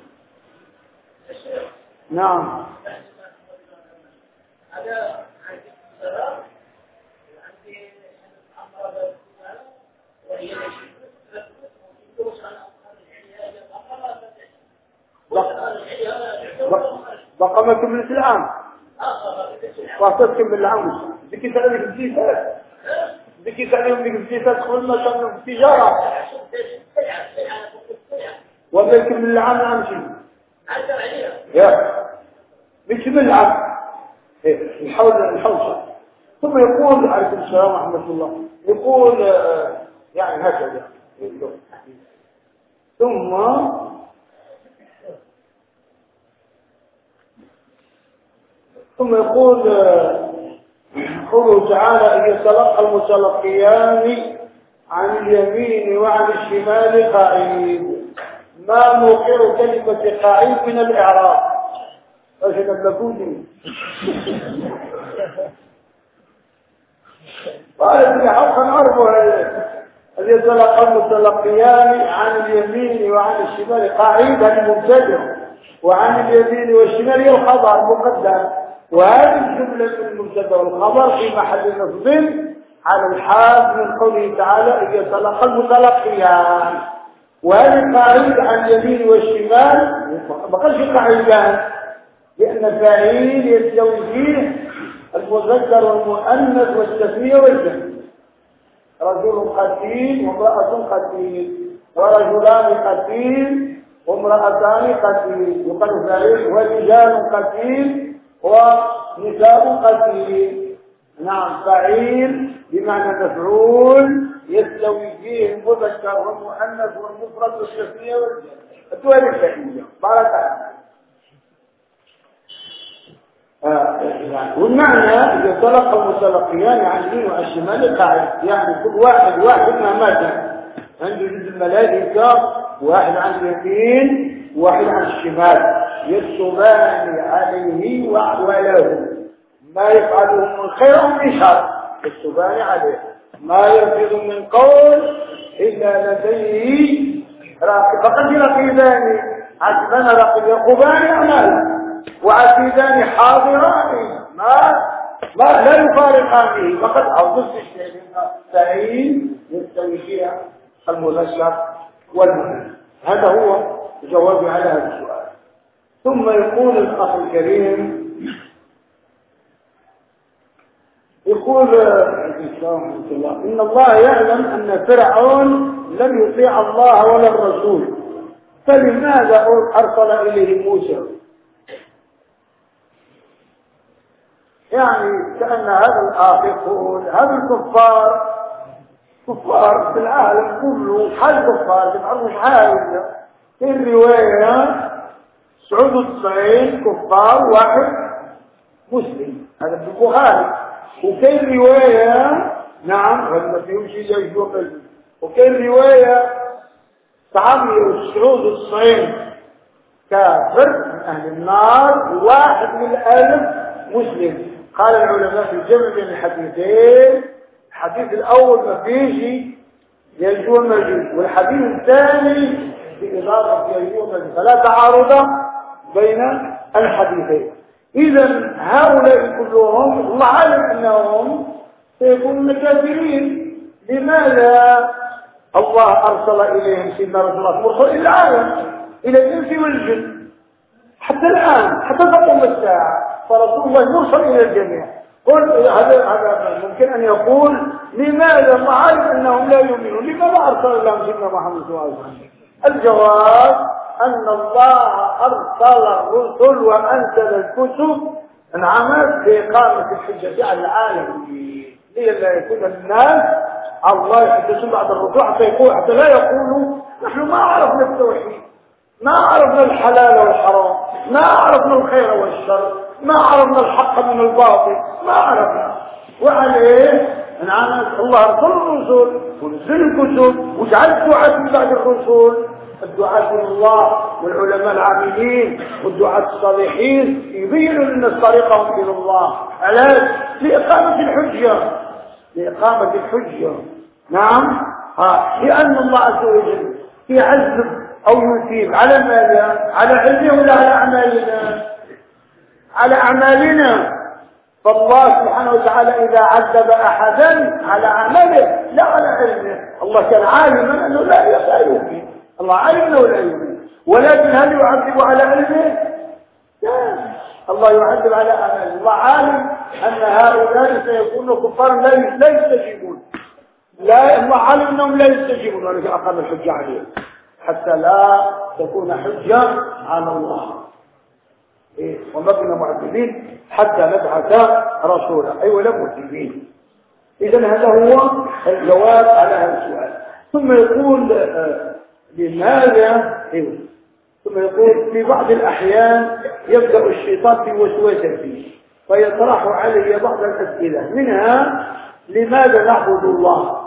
نعم. بقى ما كملت العام وصلتكم بالعام ذيك سنة ذيك الجيسات ذيك سنة ذيك الجيسات دخلنا كانوا في التجارة وذلك من العام عام شيء يا مش من العام إيه الحول الحوشة. ثم يقول عليكم السلام ورحمة الله، يقول يعني هكذا ثم ثم يقول قوله تعالى إذ يتلقى المتلقيان عن اليمين وعن الشمال قعيد. ما موقع كلمة قعيد من الإعراب؟ أجل اللبودي قال ابن حقا عرفوا إذ يتلقى المتلقيان عن اليمين وعن الشمال قعيد المبتدع، وعن اليمين والشمال هي الخبر مقدم، وهذه الجملة المبتدا والخبر في محل نصب على الحال من قوله تعالى إذ يتلقى المتلقيان. وهذه قاعدة عن اليمين والشمال ما قالش قاعدان، لأن فاعل يستوي فيه المذكر والمؤنث والتثنية والجمع. رجل قتيل وامرأة قتيل، ورجلان قتيل وامرأتان قتيل، يقال فاعل. ورجال قتيل ونساء قتيل، نعم. فعيل بمعنى مفعول يستوي فيه المذكر والمؤنث والمفرد والتثنية والجمع. الدول الفعلية بارك الله. والمعنى إذا تلقى المتلقيان عن اليمين وعن الشمال قاعد، يعني كل واحد واحد مهما كان عنده جزء الملائكة، واحد عن اليمين واحد عن الشمال، يكتبان عليه وله ما يفعله من خير أو من شر، يكتبان عليه ما يلفظ من قول إلا لديه راقب. فقد رقيبان عتبان رقيب يقوبان أعمالا وعتيدان حاضران ما ما لا يفارقانه. فقد أوضح الشيء سعيد يستوي فيها المذكر والمؤنث. هذا هو جوابي على هذا السؤال. ثم يقول الأخ الكريم يقول إن الله يعلم أن فرعون لم يطيع الله ولا الرسول، فلماذا أرسل إليه موسى؟ يعني كأن هذا الآخر يقول هذا الكفار كفار في العالم كله، حال كفار تفعلوا حال. في الرواية سعود الصعيد كفار واحد مسلم، هذا في البخاري. وكاين رواية نعم هذا فيهم شيء يجوز، وكاين رواية تعمي سعود الصعيد كافر من أهل النار واحد من الألف مسلم. قال العلماء في الجمع بين الحديثين، الحديث الأول ما فيه يجوز مجوز، والحديث الثاني بإضافة يجوز مجوز، فلا تعارض بين الحديثين. إذا هؤلاء كلهم الله عالم أنهم سيكونون كافرين. لماذا الله أرسل إليهم سيدنا رسول الله مرسل إلى العالم إلى الإنس والجن حتى الآن حتى تقوم الساعة، فرسول الله مرسل إلى الجميع. قل هذا هذا ممكن أن يقول لماذا الله عالم أنهم لا يؤمنون، لماذا أرسل لهم سيدنا محمد صلى الله عليه وسلم؟ الجواب أن الله أرسل الرسل وأنزل الكتب انعمت بإقامة الحجة على العالم لئلا يكون الناس الله يحدثون بعد الرجوع حتى يقول حتى لا يقولوا نحن ما عرفنا التوحيد، ما عرفنا الحلال والحرام، ما عرفنا الخير والشر، ما عرفنا الحق من الباطل، ما عرفنا. وعليه انعمت الله أرسل الرسل ونزل الكتب وجعل الدعاة من بعد الرسل الدعاة من الله والعلماء العاملين والدعاة الصالحين يبينوا للناس طريقهم إلى الله. علاش؟ لإقامة الحجة، لإقامة الحجة. نعم، ها لأن الله عز وجل يعذب أو يثيب على ماذا؟ على علمه ولا على أعمالنا؟ على أعمالنا. فالله سبحانه وتعالى إذا عذب أحدا على عمله لا على علمه. الله كان عالما أنه لا يمكن، الله عالم ولا يمكن، ولكن هل يعذب على علمه؟ لا، الله يعذب على أعماله. الله عالم أن هؤلاء سيكونوا كفارا لا يستجيبون، لا الله عالم أنهم لا يستجيبون، ولكن أقام الحجة عليهم حتى لا تكون حجة على الله. إيه؟ وما كنا معذبين حتى نبعث رسولا، أي ولا معذبين. إذن هذا هو الجواب على هذا السؤال. ثم يقول آه لماذا إيه؟ ثم يقول في بعض الأحيان يبدأ الشيطان في وسوسته فيطرح علي بعض الأسئلة، منها لماذا نعبد الله،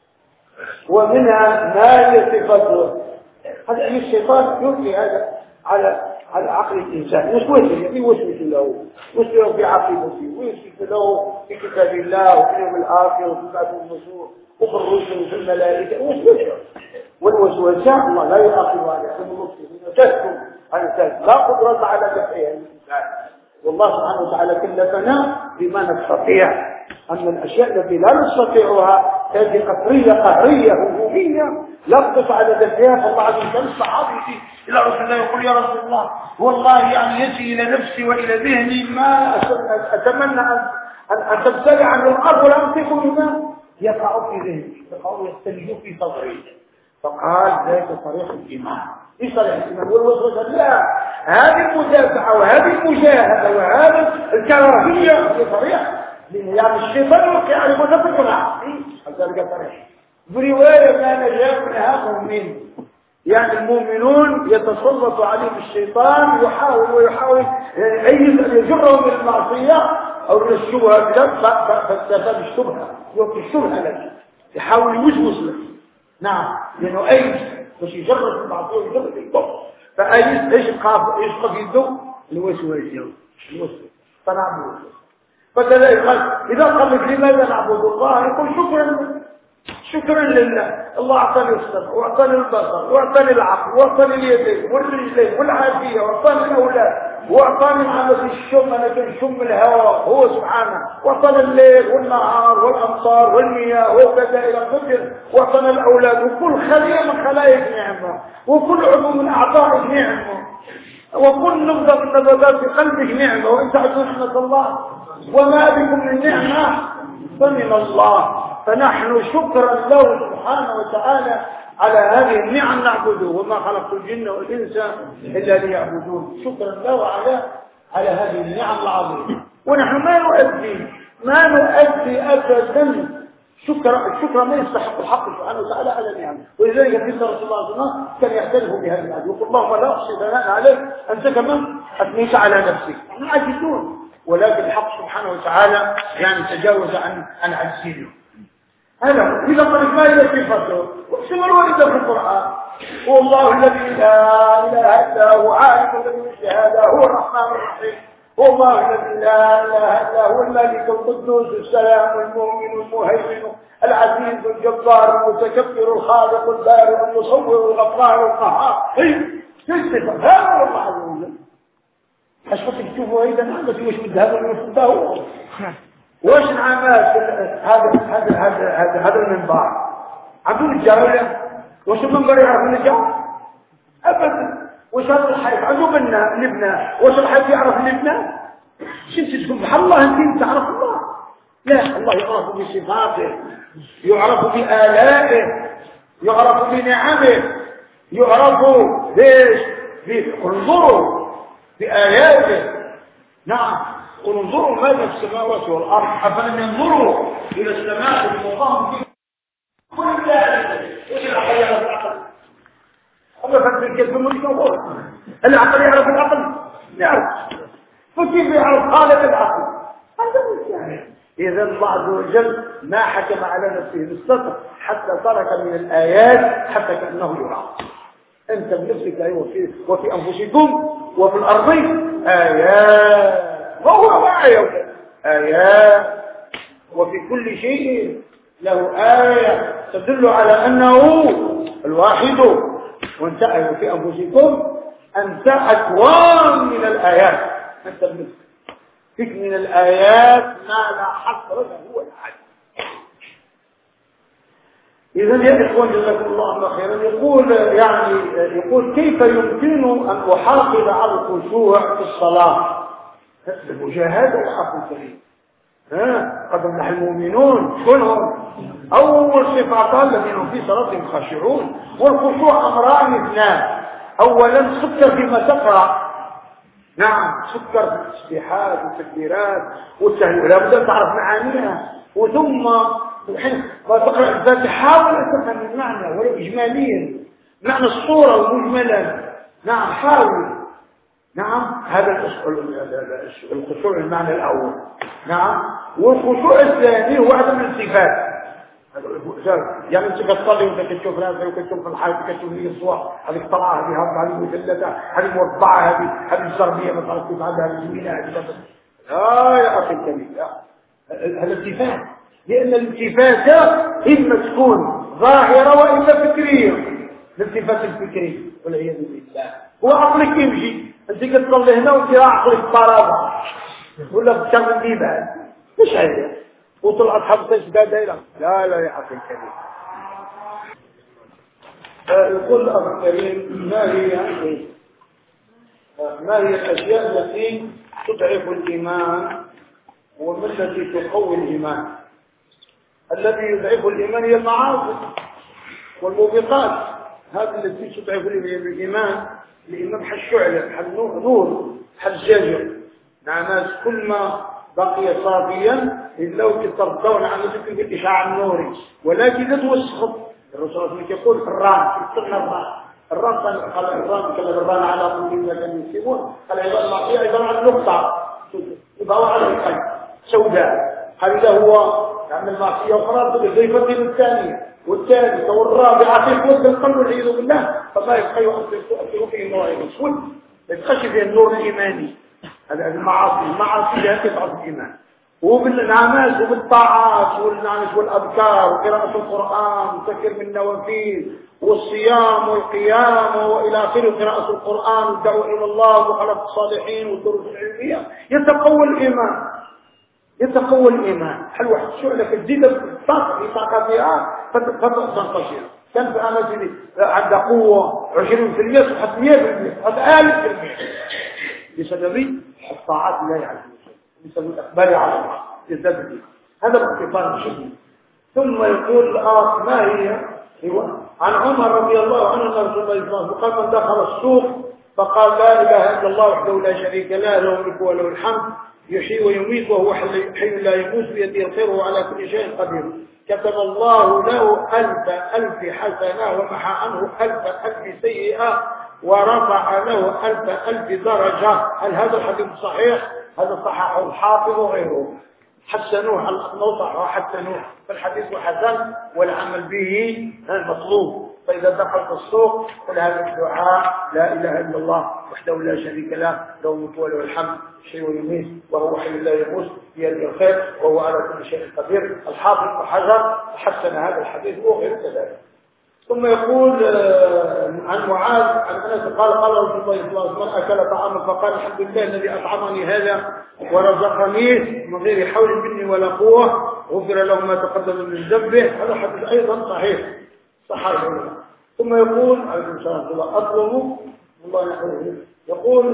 ومنها ما هي صفته. هذا يعني الشيطان يلقي هذا على على عقل الإنسان، يوسوس يعني يوسوس له، يوسوس له في عقيدته، ويوسوس له في كتاب الله وفي اليوم الآخر وفي بعث النشور وفي الرسل وفي الملائكة، يوسوس له. والوسوسة الله لا يؤاخذ عليها من المسلمين، تسكن عن الثالث لا قدرة على دفعها الإنسان. والله سبحانه وتعالى كلفنا بما نستطيع. أما الأشياء التي لا نستطيعها هذه قهرية قهرية هجومية لا قدرة على دفعها. فالله عز وجل الصحابي إلى رسول الله يقول يا رسول الله والله يعني يجي إلى نفسي وإلى ذهني ما أتمنى أن أن تبتلع عن الأرض ولا أمسك بما يقع في ذهني، يقع يستلج في صدري. فقال ذلك طريق الإيمان. إيش طريق الإيمان؟ والوسوسة لا، هذه المدافعة وهذه المجاهدة وهذا الكراهية هي طريق، يعني الشيطان يوقع على المتفقنا ذلك طريق. برواية كان جاء منها مؤمن، يعني المؤمنون يتسلط عليهم الشيطان يحاول ويحاول أن يجرهم من المعصية أو من الشبهة، فاستفاد الشبهة يوقع الشبهة لك، يحاول يوسوس لك. نعم، لأنه أيضا باش يجرب المعصية ويجرب الكفر، فأيضا ايش يبقى يشقى في يده الوسوسة الوسوسة فنعبد. فكذلك قال إذا قال لك لماذا نعبد الله يقول شكرا شكرا لله، الله أعطاني السمع وأعطاني البصر وأعطاني العقل وأعطاني اليدين والرجلين والعافية وأعطاني الأولاد وأعطاني معاملة الشم، أنا كنشم الهواء هو سبحانه، وأعطاني الليل والنهار والأمطار والمياه وكذا إلى قدر، وأعطاني الأولاد، وكل خلية من خلاياك نعمة، وكل عضو من أعضائك نعمة، وكل نبضة من نبضات في قلبك نعمة، وإن تعدوا نعمة الله وما بكم من نعمة فمن الله. فنحن شكرا له سبحانه وتعالى على هذه النعم نعبده، وما خلقت الجن والإنس إلا ليعبدون. شكرا له على على هذه النعم العظيمة. ونحن ما نؤدي ما نؤدي أبدا شكر الشكر ما يستحق الحق سبحانه وتعالى على النعم. ولذلك في رسول الله صلى الله عليه وسلم كان يعترف بهذه النعم، يقول اللهم لا أحصي ثناء عليك أنت كمان أثنيت على نفسك. نحن عاجزون، ولكن الحق سبحانه وتعالى يعني تجاوز عن عن عجزنا. هذا إذا قلت ما هي صفته واسم الوالد في القرآن، هو الله الذي لا إله إلا هو عالم الذي الشهادة، هو الرحمن الرحيم، هو الله الذي لا إله إلا هو الملك القدوس السلام المؤمن المهيمن العزيز الجبار المتكبر الخالق البارئ المصور الغفار القهار. هي الصفة، هذا هو الله عز وجل. أشخاص تشوفوا أيضا هذا في وش مذهب ويفضه هو واش نعمل هذا هذا هذا هذا هذا المنبر عندهم الجاهلة، واش المنبر يعرف الجاهل ابدا، واش هذا الحيط عندهم بنا لبنان، واش الحيط يعرف لبنان؟ شنو تقول بحال الله انت تعرف الله؟ لا، الله يعرف بصفاته، يعرف بآلائه، يعرف بنعمه، يعرف ليش انظروا بآياته. نعم قل انظروا ماذا في السماوات والأرض أفلم ينظروا إلى السماء المقام في كل ذلك وش العقل يعرف العقل؟ أما فتح الكذب ملك وقول العقل يعرف العقل؟ يعرف. فكيف يعرف خالق العقل؟ هذا مش إذا الله عز وجل ما حكم على نفسه بالستر حتى ترك من الآيات حتى كأنه يرى. أنت بنفسك أيوة في وفي أنفسكم وفي الأرض آيات وهو آية آيات وفي كل شيء له آية تدل على أنه الواحد. وانت أيوة في أنفسكم أنت أكوان من الآيات. أنت بنفسك فيك من الآيات ما لا حصر له هو العدل. إذن يا إخوان جزاكم الله خيرا يقول يعني يقول كيف يمكن أن أحافظ على الخشوع في الصلاة؟ المجاهدة وحق الكريم. ها قد أفلح المؤمنون كلهم. أول صفة قال الذين هم في صلاتهم خاشعون. والخشوع أمران اثنان. أولا سكر فيما تقرأ. نعم سكر في التسبيحات والتكبيرات والتهليل لا بد أن تعرف معانيها. وثم الحين ما تقرأ الفاتحة حاول أن تفهم المعنى ولو إجماليا معنى الصورة مجملا. نعم حاول. نعم هذا الخشوع المعنى الأول. نعم والخشوع الثاني هو عدم الالتفات. يعني انت كتصلي وانت كتشوف راسك وكتشوف الحائط وكتشوف لي الصور هذيك طلعه هذه هذه مثلثه هذه مربعه هذه هذه الزربيه ما تعرف كيف عندها اليمينه هذه. لا يا اخي الكريم لا هذا الالتفات. لان الالتفات اما تكون ظاهره واما فكريه. الالتفات الفكري والعياذ بالله هو عقلك يمشي انت كتصلي هنا وانت عقلك طرابه ولا بتعمل بيبان مش هذا وطلعت حبسة دائرة. لا لا يا أخي الكريم. يقول الأخ الكريم ما هي ما هي الأشياء التي تضعف الإيمان وما التي تقوي الإيمان؟ الذي يضعف الإيمان هي المعاصي والموبقات. هذه التي تضعف الإيمان. الإيمان حالشعلة حالنور حالزجاجة. مع ناس كل ما بقي صافيا لو تترضون عن ذلك بالإشعاع النوري ولكن لا توسخط. الرسول صلى الله عليه وسلم يقول الران يستغنى الران الران قال الران كما الران على كل ما كانوا يسيبون قال عبارة المعصية عبارة عن نقطة يبقى على القلب سوداء. هذا هو يعني المعصية أخرى بالضيفة الثانية والثالثة والرابعة في قوة القلب والعياذ بالله فما يبقى يؤثر فيه النور الأسود ما يبقاش فيه النور الإيماني. هذا المعاصي المعاصي لا تضعف الإيمان. وبالنعمات وبالطاعات والنعمات والأذكار وقراءة القرآن وتكثير من النوافل والصيام والقيام وإلى آخره قراءة القرآن والدعوة إلى الله وخلق الصالحين والدروس العلمية يتقوى الإيمان. يتقوى الإيمان. هل واحد شعلة تزيد الطاقة في طاقتها فتنتشر. كان في أماكن عندها قوة عشرين في المئة وحتى مئة في المئة وحتى آلاف في المئة بسبب الطاعات لا يعلم بسبب الإقبال على الله يزداد به. هذا باختصار شديد. ثم يقول الآخ ما هي عن عمر رضي الله عنه أن رسول الله صلى الله عليه وسلم قال من دخل السوق فقال لا إله إلا الله وحده لا شريك له له الملك وله الحمد يحيي ويميت وهو حي لا يموت بيده الخير وهو على كل شيء قدير كتب الله له ألف ألف حسنة ومحى عنه ألف ألف سيئة ورفع له ألف ألف درجة. هل هذا الحديث صحيح؟ هذا صححه الحافظ وغيره حسنوه النصح وحسنوه فالحديث حسن والعمل به المطلوب. فإذا دخلت السوق قل هذا الدعاء لا إله إلا الله وحده لا شريك له له الملك وله الحمد يحيي ويميت وهو حي لا يموت بيده الخير وهو على كل شيء قدير. الحافظ حجر حسن هذا الحديث وغير كذلك. ثم يقول عن معاذ عن انس قال قال رسول الله صلى الله عليه وسلم اكل طعاما فقال الحمد لله الذي اطعمني هذا ورزقني من غير حول مني ولا قوه غفر له ما تقدم من ذنبه. هذا حديث ايضا صحيح صحيح. ثم يقول عليه الصلاه والسلام اطلب الله يحفظه يقول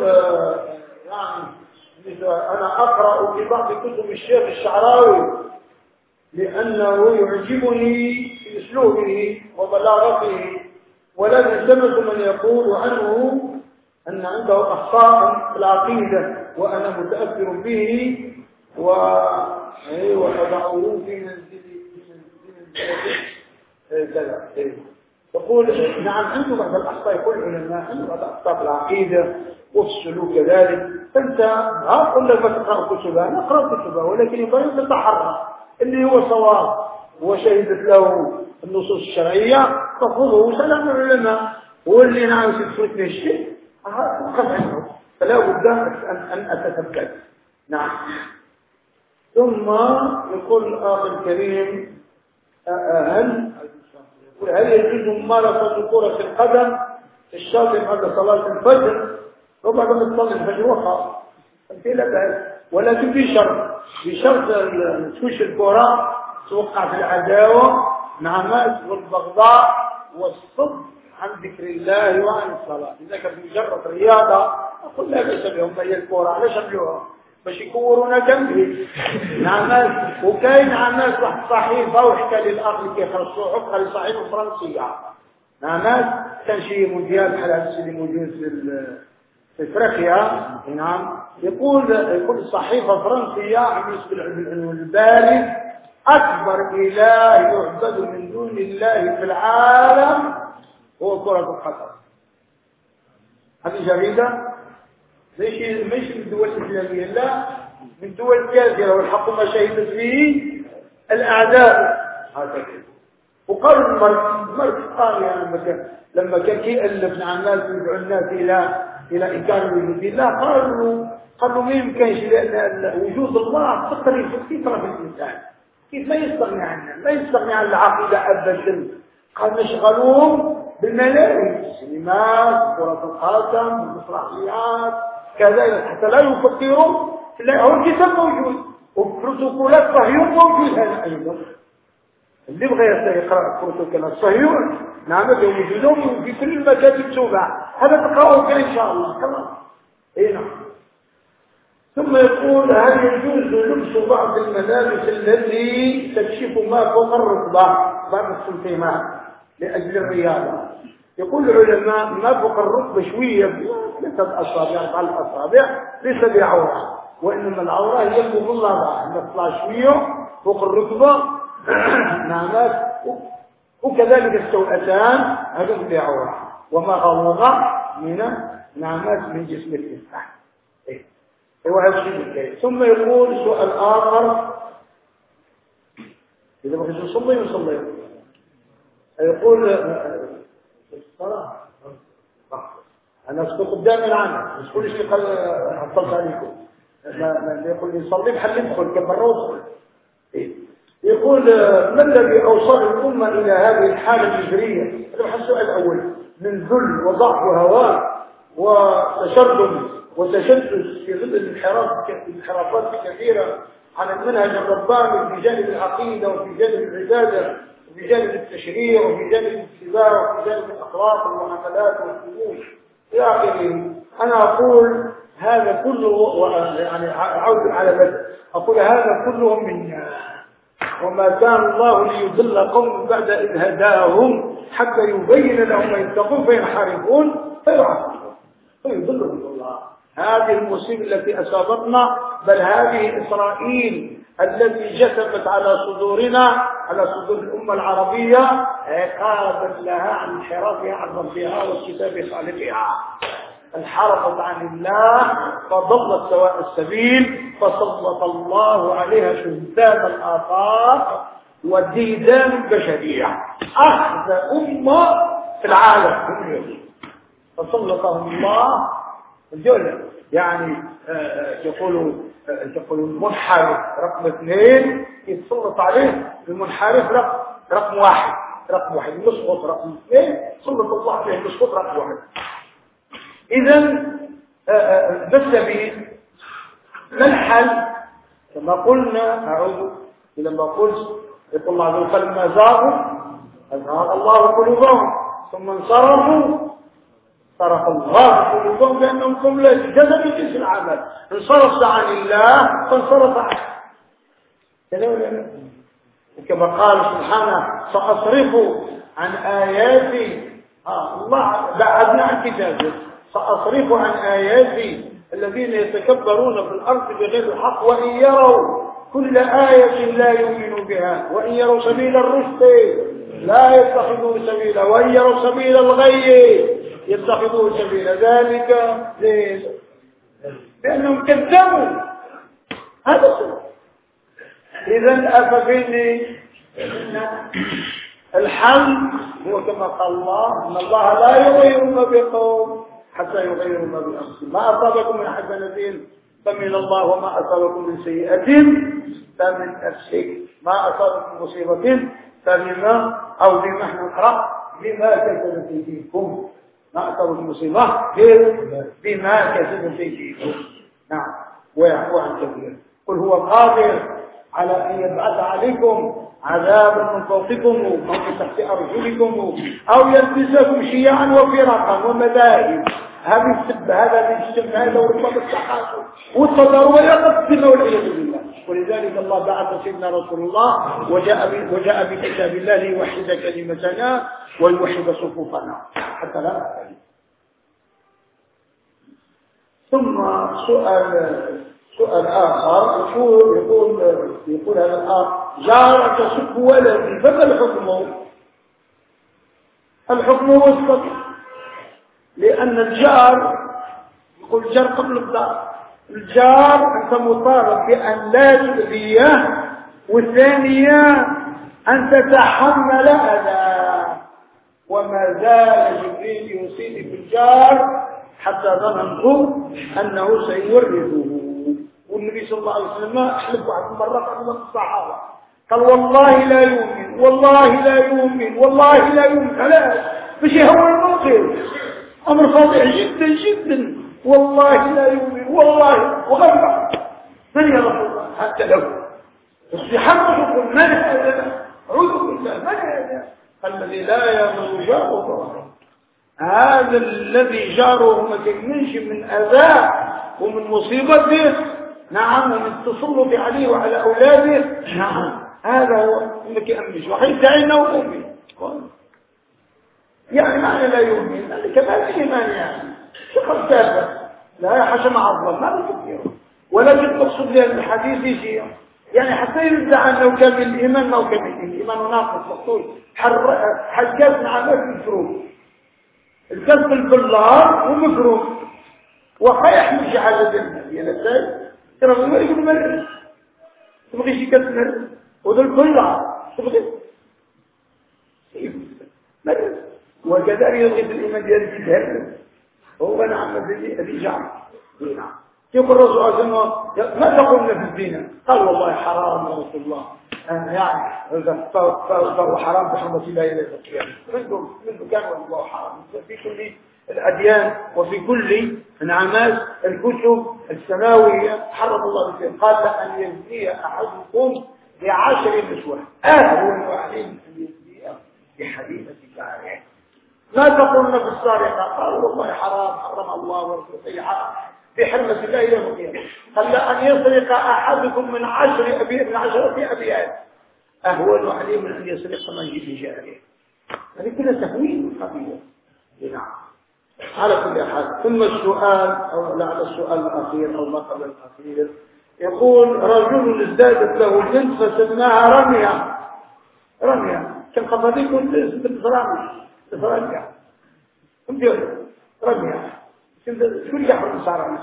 يعني انا اقرا في بعض كتب الشيخ الشعراوي لأنه يعجبني في أسلوبه وبلاغته ولكن سمعت من يقول عنه أن عنده أخطاء في العقيدة وأنا متأثر به وأضعه في منزل كذا. يقول نعم عنده بعض الأخطاء، يقول العلماء عنده بعض الأخطاء في العقيدة وفي السلوك كذلك. فأنت أقول لك تقرأ كتبها، نقرأ كتبها، ولكن ينبغي أن تتحرى اللي هو صواب وشهدت له النصوص الشرعية تأخذه سلام العلماء، واللي نعم تفوتني الشيء أخذ عنه، فلا بد أن أتثبت. نعم. ثم يقول الأخ الكريم هل هل يجوز ممارسة كرة القدم في الشاطئ بعد صلاة الفجر وبعد ما تصلي الفجر وخلاص؟ لا بأس، ولكن بشرط بشرط تخش الكرة توقع في العداوة مع الناس والبغضاء والصد عن ذكر الله وعن الصلاة. إذا كانت مجرد رياضة أقول لا بأس بهم، هي الكرة علاش عملوها؟ باش يكورونا جنبي. نعم. وكاين ناس واحد صحيفه وحكى للاخ اللي كيخرجوا حقها لصحيفه فرنسيه. نعم. كان شي مونديال بحال هذا الشيء اللي موجود في في افريقيا. نعم. يقول يقول صحيفه فرنسيه بالنسبه للعنوان البارد: اكبر اله يعبد من دون الله في العالم هو كرة القدم. هذه جريده ليش مش من الدول الإسلامية، لا من دول كافرة والحق ما شهدت به الأعداء. هذا وقال المرء المرء قال يعني لما كان لما كان كيألف مع الناس ويدعو الناس إلى إلى إنكار وجود الله، قالوا قالوا ما يمكنش لأن وجود الله فطري في الفطرة في الإنسان، كيف ما يستغني عنه، ما يستغني عن العقيدة أبدا. قال نشغلوهم بالملاهي، السينمات، كرة القدم، المسرحيات كذا، حتى لا يفكروا. لا، هو الكتاب موجود والبروتوكولات صهيون موجود هذا أيضا. اللي بغى يقرأ بروتوكولات صهيون نعم موجودون في كل المكاتب توبع، هذا تقرأه إن شاء الله. خلاص. إيه نعم. ثم يقول هل يجوز لبس بعض الملابس التي تكشف ما فوق الركبة بعد السنتيمات لأجل الرياضة؟ يقول العلماء ما فوق الركبة شوية ثلاثة أصابع أربع الأصابع ليس بعورة، وإنما العورة هي المغلظة أن تطلع شوية فوق الركبة. نعمات. وكذلك السوءتان هذا بعورة، وما غلظ من نعمات من جسم الإنسان. إيه هو هذا الشيء. ثم يقول سؤال آخر: إذا بغيت نصلي نصلي. يقول الصلاة أنا أسكت قدام العمل، مش كل شيء قال حصلت عليكم. ما يقول لي صلي بحال ندخل كبر وصل. يقول ما الذي أوصل الأمة إلى هذه الحالة الهجرية؟ هذا السؤال الأول: من ذل وضعف وهوان وتشرذم وتشتت في ظل الانحراف الانحرافات كثيرة عن المنهج الرباني في جانب العقيدة وفي جانب العبادة وفي جانب التشريع وفي جانب الاتباع وفي جانب الأخلاق والمعاملات والسلوك إلى آخره. أنا أقول هذا كله يعني عود على بدء، أقول هذا كله منا، وما كان الله ليضل قوم بعد إذ هداهم حتى يبين لهم ما يتقون فينحرفون فيعصون فيضلهم الله. هذه المصيبة التي أصابتنا، بل هذه إسرائيل التي جثمت على صدورنا على صدور الأمة العربية عقابا لها عن انحرافها عن ربها والكتاب خالقها. انحرفت عن الله فضلت سواء السبيل، فسلط الله عليها شهدان الآفاق وديدان البشرية، أخذ أمة في العالم فسلطهم الله الجولة. يعني يقولوا يقولوا المنحرف رقم اثنين يتسلط عليه المنحرف رقم رقم واحد رقم واحد يسقط رقم اثنين سلط الله عليه يسقط رقم واحد. إذا بالسبيل ما الحل؟ كما قلنا أعود إلى ما قلت، يقول الله عز وجل: ما زاغوا أزاغ الله قلوبهم ثم انصرفوا صرف الله قلوبهم لأنهم قوم لا جزم جنس العمل. انصرفت عن الله فانصرف عنه. وكما قال سبحانه: سأصرف عن آياتي آه الله بعدنا عن كتابه سأصرف عن آياتي الذين يتكبرون في الأرض بغير الحق وإن يروا كل آية لا يؤمنوا بها وإن يروا سبيل الرشد لا يتخذوه سبيلا وإن يروا سبيل الغي يتخذوه سبيلا ذلك ليس لأنهم كذبوا هذا سبب. إذن أفبني الحل هو كما قال الله إن الله لا يغير ما بقوم حتى يغيروا ما بأنفسهم ما أصابكم من حسنة فمن الله وما أصابكم من سيئة فمن نفسك ما أصابكم مصيبة فبما أو بما احنا نقرأ بما كسبت أيديكم ما أصابكم مصيبة بما كسبت أيديكم نعم ويعفو عن كثير قل هو قادر على أن يبعث عليكم عذابا من فوقكم أو من تحت أرجلكم أو يلبسكم شيعا وفرقا ومذاهب هذه السب هذا السب هذا وربما التحاسب والتضارب ويقصدنا والعياذ بالله ولذلك الله بعث سيدنا رسول الله وجاء وجاء بكتاب الله ليوحد كلمتنا ويوحد صفوفنا حتى لا نختلف. ثم سؤال سؤال آخر يقول يقول يقول هذا الآخر جار تسب ولدي فما الحكم؟ الحكم هو السب لأن الجار يقول الجار قبل الدار الجار أنت مطالب بأن لا تؤذيه والثانية أن تتحمل أذى وما زال جبريل يوصيني بالجار حتى ظننت أنه سيورثه والنبي صلى الله عليه وسلم أحلف واحد مرة قبل الصحابة قال والله لا يؤمن والله لا يؤمن والله لا يؤمن خلاص مش هو الموقف أمر فاضح جدا جدا والله لا يؤمن والله وغفر من يا رسول الله حتى له استحمل يقول من هذا أعوذ بالله من هذا الذي لا يأمن جاره هذا الذي جاره ما تكمنش من أذى ومن مصيبته نعم ومن التسلط عليه وعلى أولاده نعم هذا هو انك أمنش وحيث عينه وأمي يعني معنى لا يؤمن يعني كمال الإيمان يعني شخص كافر لا حشم عظم ما بكثير ولكن مقصود لها الحديث يجي يعني حتى يدعى أنه كامل الإيمان ما هو كامل الإيمان ناقص مقصود حجاز نعمات مكروه الكسب بالله ومكروه وخيح من شي حاجة دلنا يعني ازاي ترى ما يقول مرة تبغي شي كسر وذل كلها تبغي مرة وكذلك يلغي الإيمان ديال الجهل هو نعم الذي جعل نعم يقول الرسول عليه الصلاة ما تقولنا في الزنا قال والله حرام يا رسول الله يعني فهو حرام بحرمة الله إلى القيامة منذ منذ كان والله حرام في كل الأديان وفي كل انعامات الكتب السماوية حرم الله الكريم قال أن يزني أحدكم بعشر نسوة أهون وعليم أن يزني بحديثة جارية ما تقولنا في السارقة قال والله حرام حرم الله ورسوله حرام بحرمة الله إلى القيامة قال أن يسرق أحدكم من عشر أبي من عشرة أبيات أهون عليه من أن يسرق من جيب جارية هذه كلها تهويل قضية نعم على كل حال. ثم السؤال أو لعل السؤال الأخير أو ما قبل الأخير يقول رجل ازدادت له بنت فسماها رمية رمية كان قبضيكم بنت رمية رمية رمية رمية شو اللي يحرم صار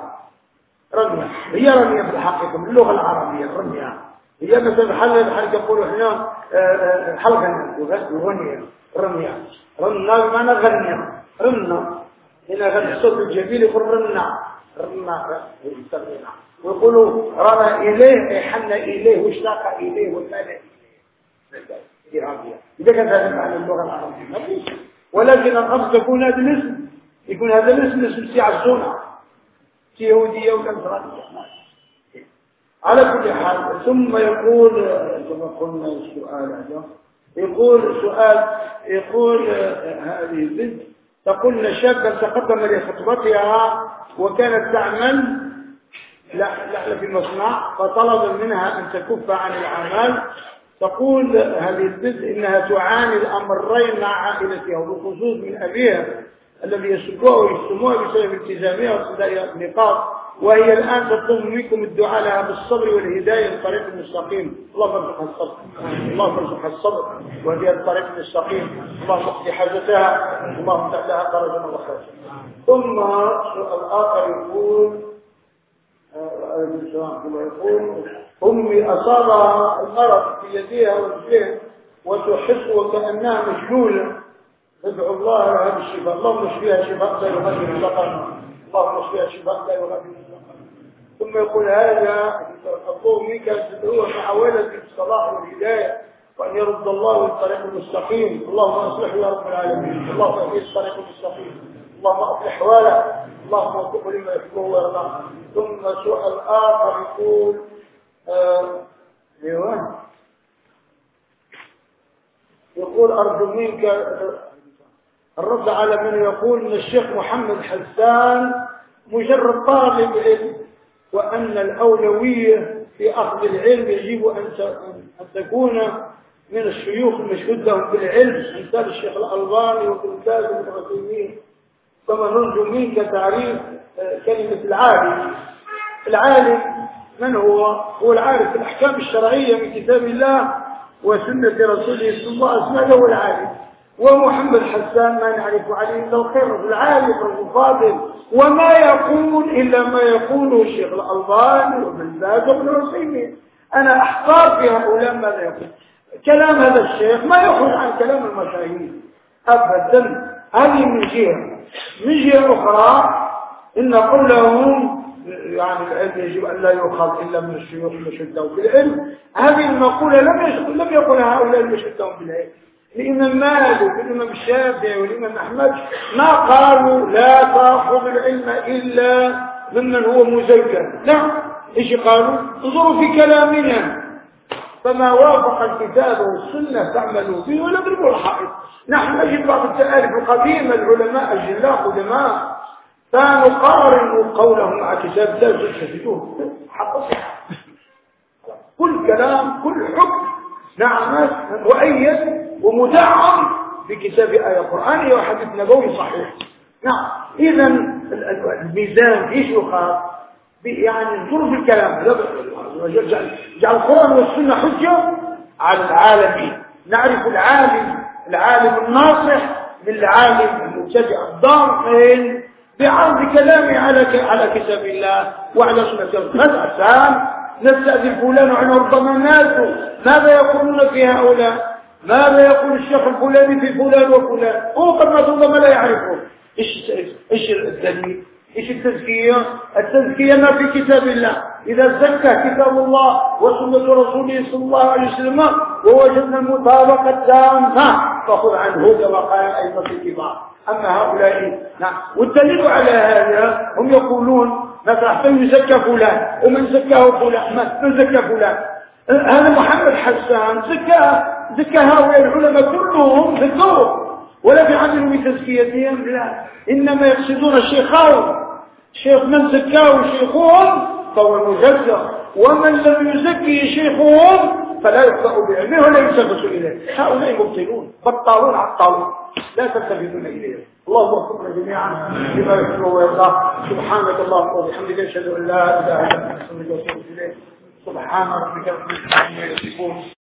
رمية هي رمية في الحقيقة من اللغة العربية رمية هي مثلا حل حل يقولوا احنا حلقة وغنية رمية رمنا بمعنى غنية رمنا هنا غنى الصوت الجميل يقول رمنا رمنا ويقولوا رمى إليه حن إليه واشتاق إليه والمال إليه إذا كان هذا معنى اللغة العربية ولكن الأصل يكون هذا الاسم يكون هذا الاسم اسم سيعزونه يهودية ونصرانية على كل حال. ثم يقول كما قلنا السؤال هذا يقول سؤال يقول هذه البنت تقول إن شابا تقدم لخطبتها وكانت تعمل لا في المصنع فطلب منها أن تكف عن العمل. تقول هذه البنت إنها تعاني الأمرين مع عائلتها وبخصوص من أبيها الذي يسبوها ويشتموها بسبب التزامها وصدائها النقاط، وهي الآن تطلب منكم الدعاء لها بالصبر والهداية للطريق المستقيم. اللهم ارزقها الصبر، اللهم ارزقها الصبر وهي الطريق المستقيم. اللهم اقضي حاجتها، اللهم افتح لها فرجا وخيرا. ثم سؤال آخر يقول يقول أمي أصابها المرض في يديها ورجليها وتحس وكأنها مشلولة، ندعو الله لها بالشفاء. اللهم اشفيها شفاء لا يغادر سقما، اللهم اشفيها شفاء لا يغادر سقما. ثم يقول هذا أطلب منك أن تدعوه محاولة الصلاح والهداية وأن يرد الله للطريق المستقيم. اللهم اصلحه يا رب العالمين، اللهم اهديه الطريق المستقيم، اللهم اصلح احواله، اللهم وفقه لما يحبه ويرضاه. ثم سؤال آخر يقول آه ايوه يقول أرجو منك الرد على من يقول ان الشيخ محمد حسان مجرد طالب علم، وأن الأولوية في أخذ العلم يجب أن تكون من الشيوخ المشهود لهم بالعلم مثال الشيخ الألباني وابن باز وابن عثيمين. كما نرجو منك تعريف كلمة العالم. العالم من هو؟ هو العارف في الأحكام الشرعية من كتاب الله وسنة رسوله صلى الله عليه وسلم، هو العالم. ومحمد حسان ما نعرف عليه إلا الخير، العالم الفاضل، وما يقول إلا ما يقوله الشيخ الألباني وابن باز وابن عثيمين. أنا أحتار في هؤلاء ماذا يقول. كلام هذا الشيخ ما يخرج عن كلام المشايخ أبدا. هذه من جهة. من جهة أخرى إن نقول لهم يعني العلم يجب أن لا يؤخذ إلا من الشيوخ المشهود بالعلم. هذه المقولة لم لم يقولها هؤلاء المشهود بالعلم. الإمام مالك والإمام الشافعي والإمام أحمد ما قالوا لا تأخذ العلم إلا ممن هو مزكى. نعم، إيش قالوا؟ انظروا في كلامنا، فما وافق الكتاب والسنة تعملوا به ولا تضربوا الحائط. نحن نجد بعض التآلف القديمة العلماء الجلاء قدماء فنقارن قولهم مع كتاب الله تجدوه حق صحة. كل كلام كل حكم نعم مؤيد ومدعم في كتاب آية قرآنية وحديث نبوي صحيح. نعم، إذا الميزان ايش يقال؟ يعني انظروا في الكلام، جعل القرآن والسنة حجة على العالمين. نعرف العالم العالم الناصح من العالم المبتدع الضال بعرض كلامه على على كتاب الله وعلى سنة رسوله. مثلا نستأذن فلان وعنه ربما الناس ماذا يقولون في هؤلاء؟ ماذا يقول الشيخ الفلاني في فلان وفلان؟ هو قد ما ربما لا يعرفه. ايش ايش الدليل؟ ايش التزكية؟ التزكية ما في كتاب الله. إذا زكى كتاب الله وسنة رسوله صلى الله عليه وسلم ووجدنا المطابقة التامة فخذ عنه كما قال الأئمة الكبار. أما هؤلاء نعم. والدليل على هذا هم يقولون مثلا يزكى فلان ومن زكاه فلان من زكى فلان. هذا محمد حسان زكى زكى هؤلاء العلماء كلهم زكوه ولا يعملوا بتزكيتهم، لا، إنما يقصدون الشيخان. شيخ من زكاه شيخهم فهو المزكى، ومن لم يزكي شيخهم فلا يقطع بعلمه ولا يلتفت إليه. هؤلاء مبطلون بطالون عطالون لا تلتفتون إليه. اللهم وفقنا جميعا لما يحبه ويرضاه. سبحانك اللهم وبحمدك أشهد أن لا إله إلا أنت أستغفرك وأتوب إليك. سبحان ربك رب العزة عما يصفون.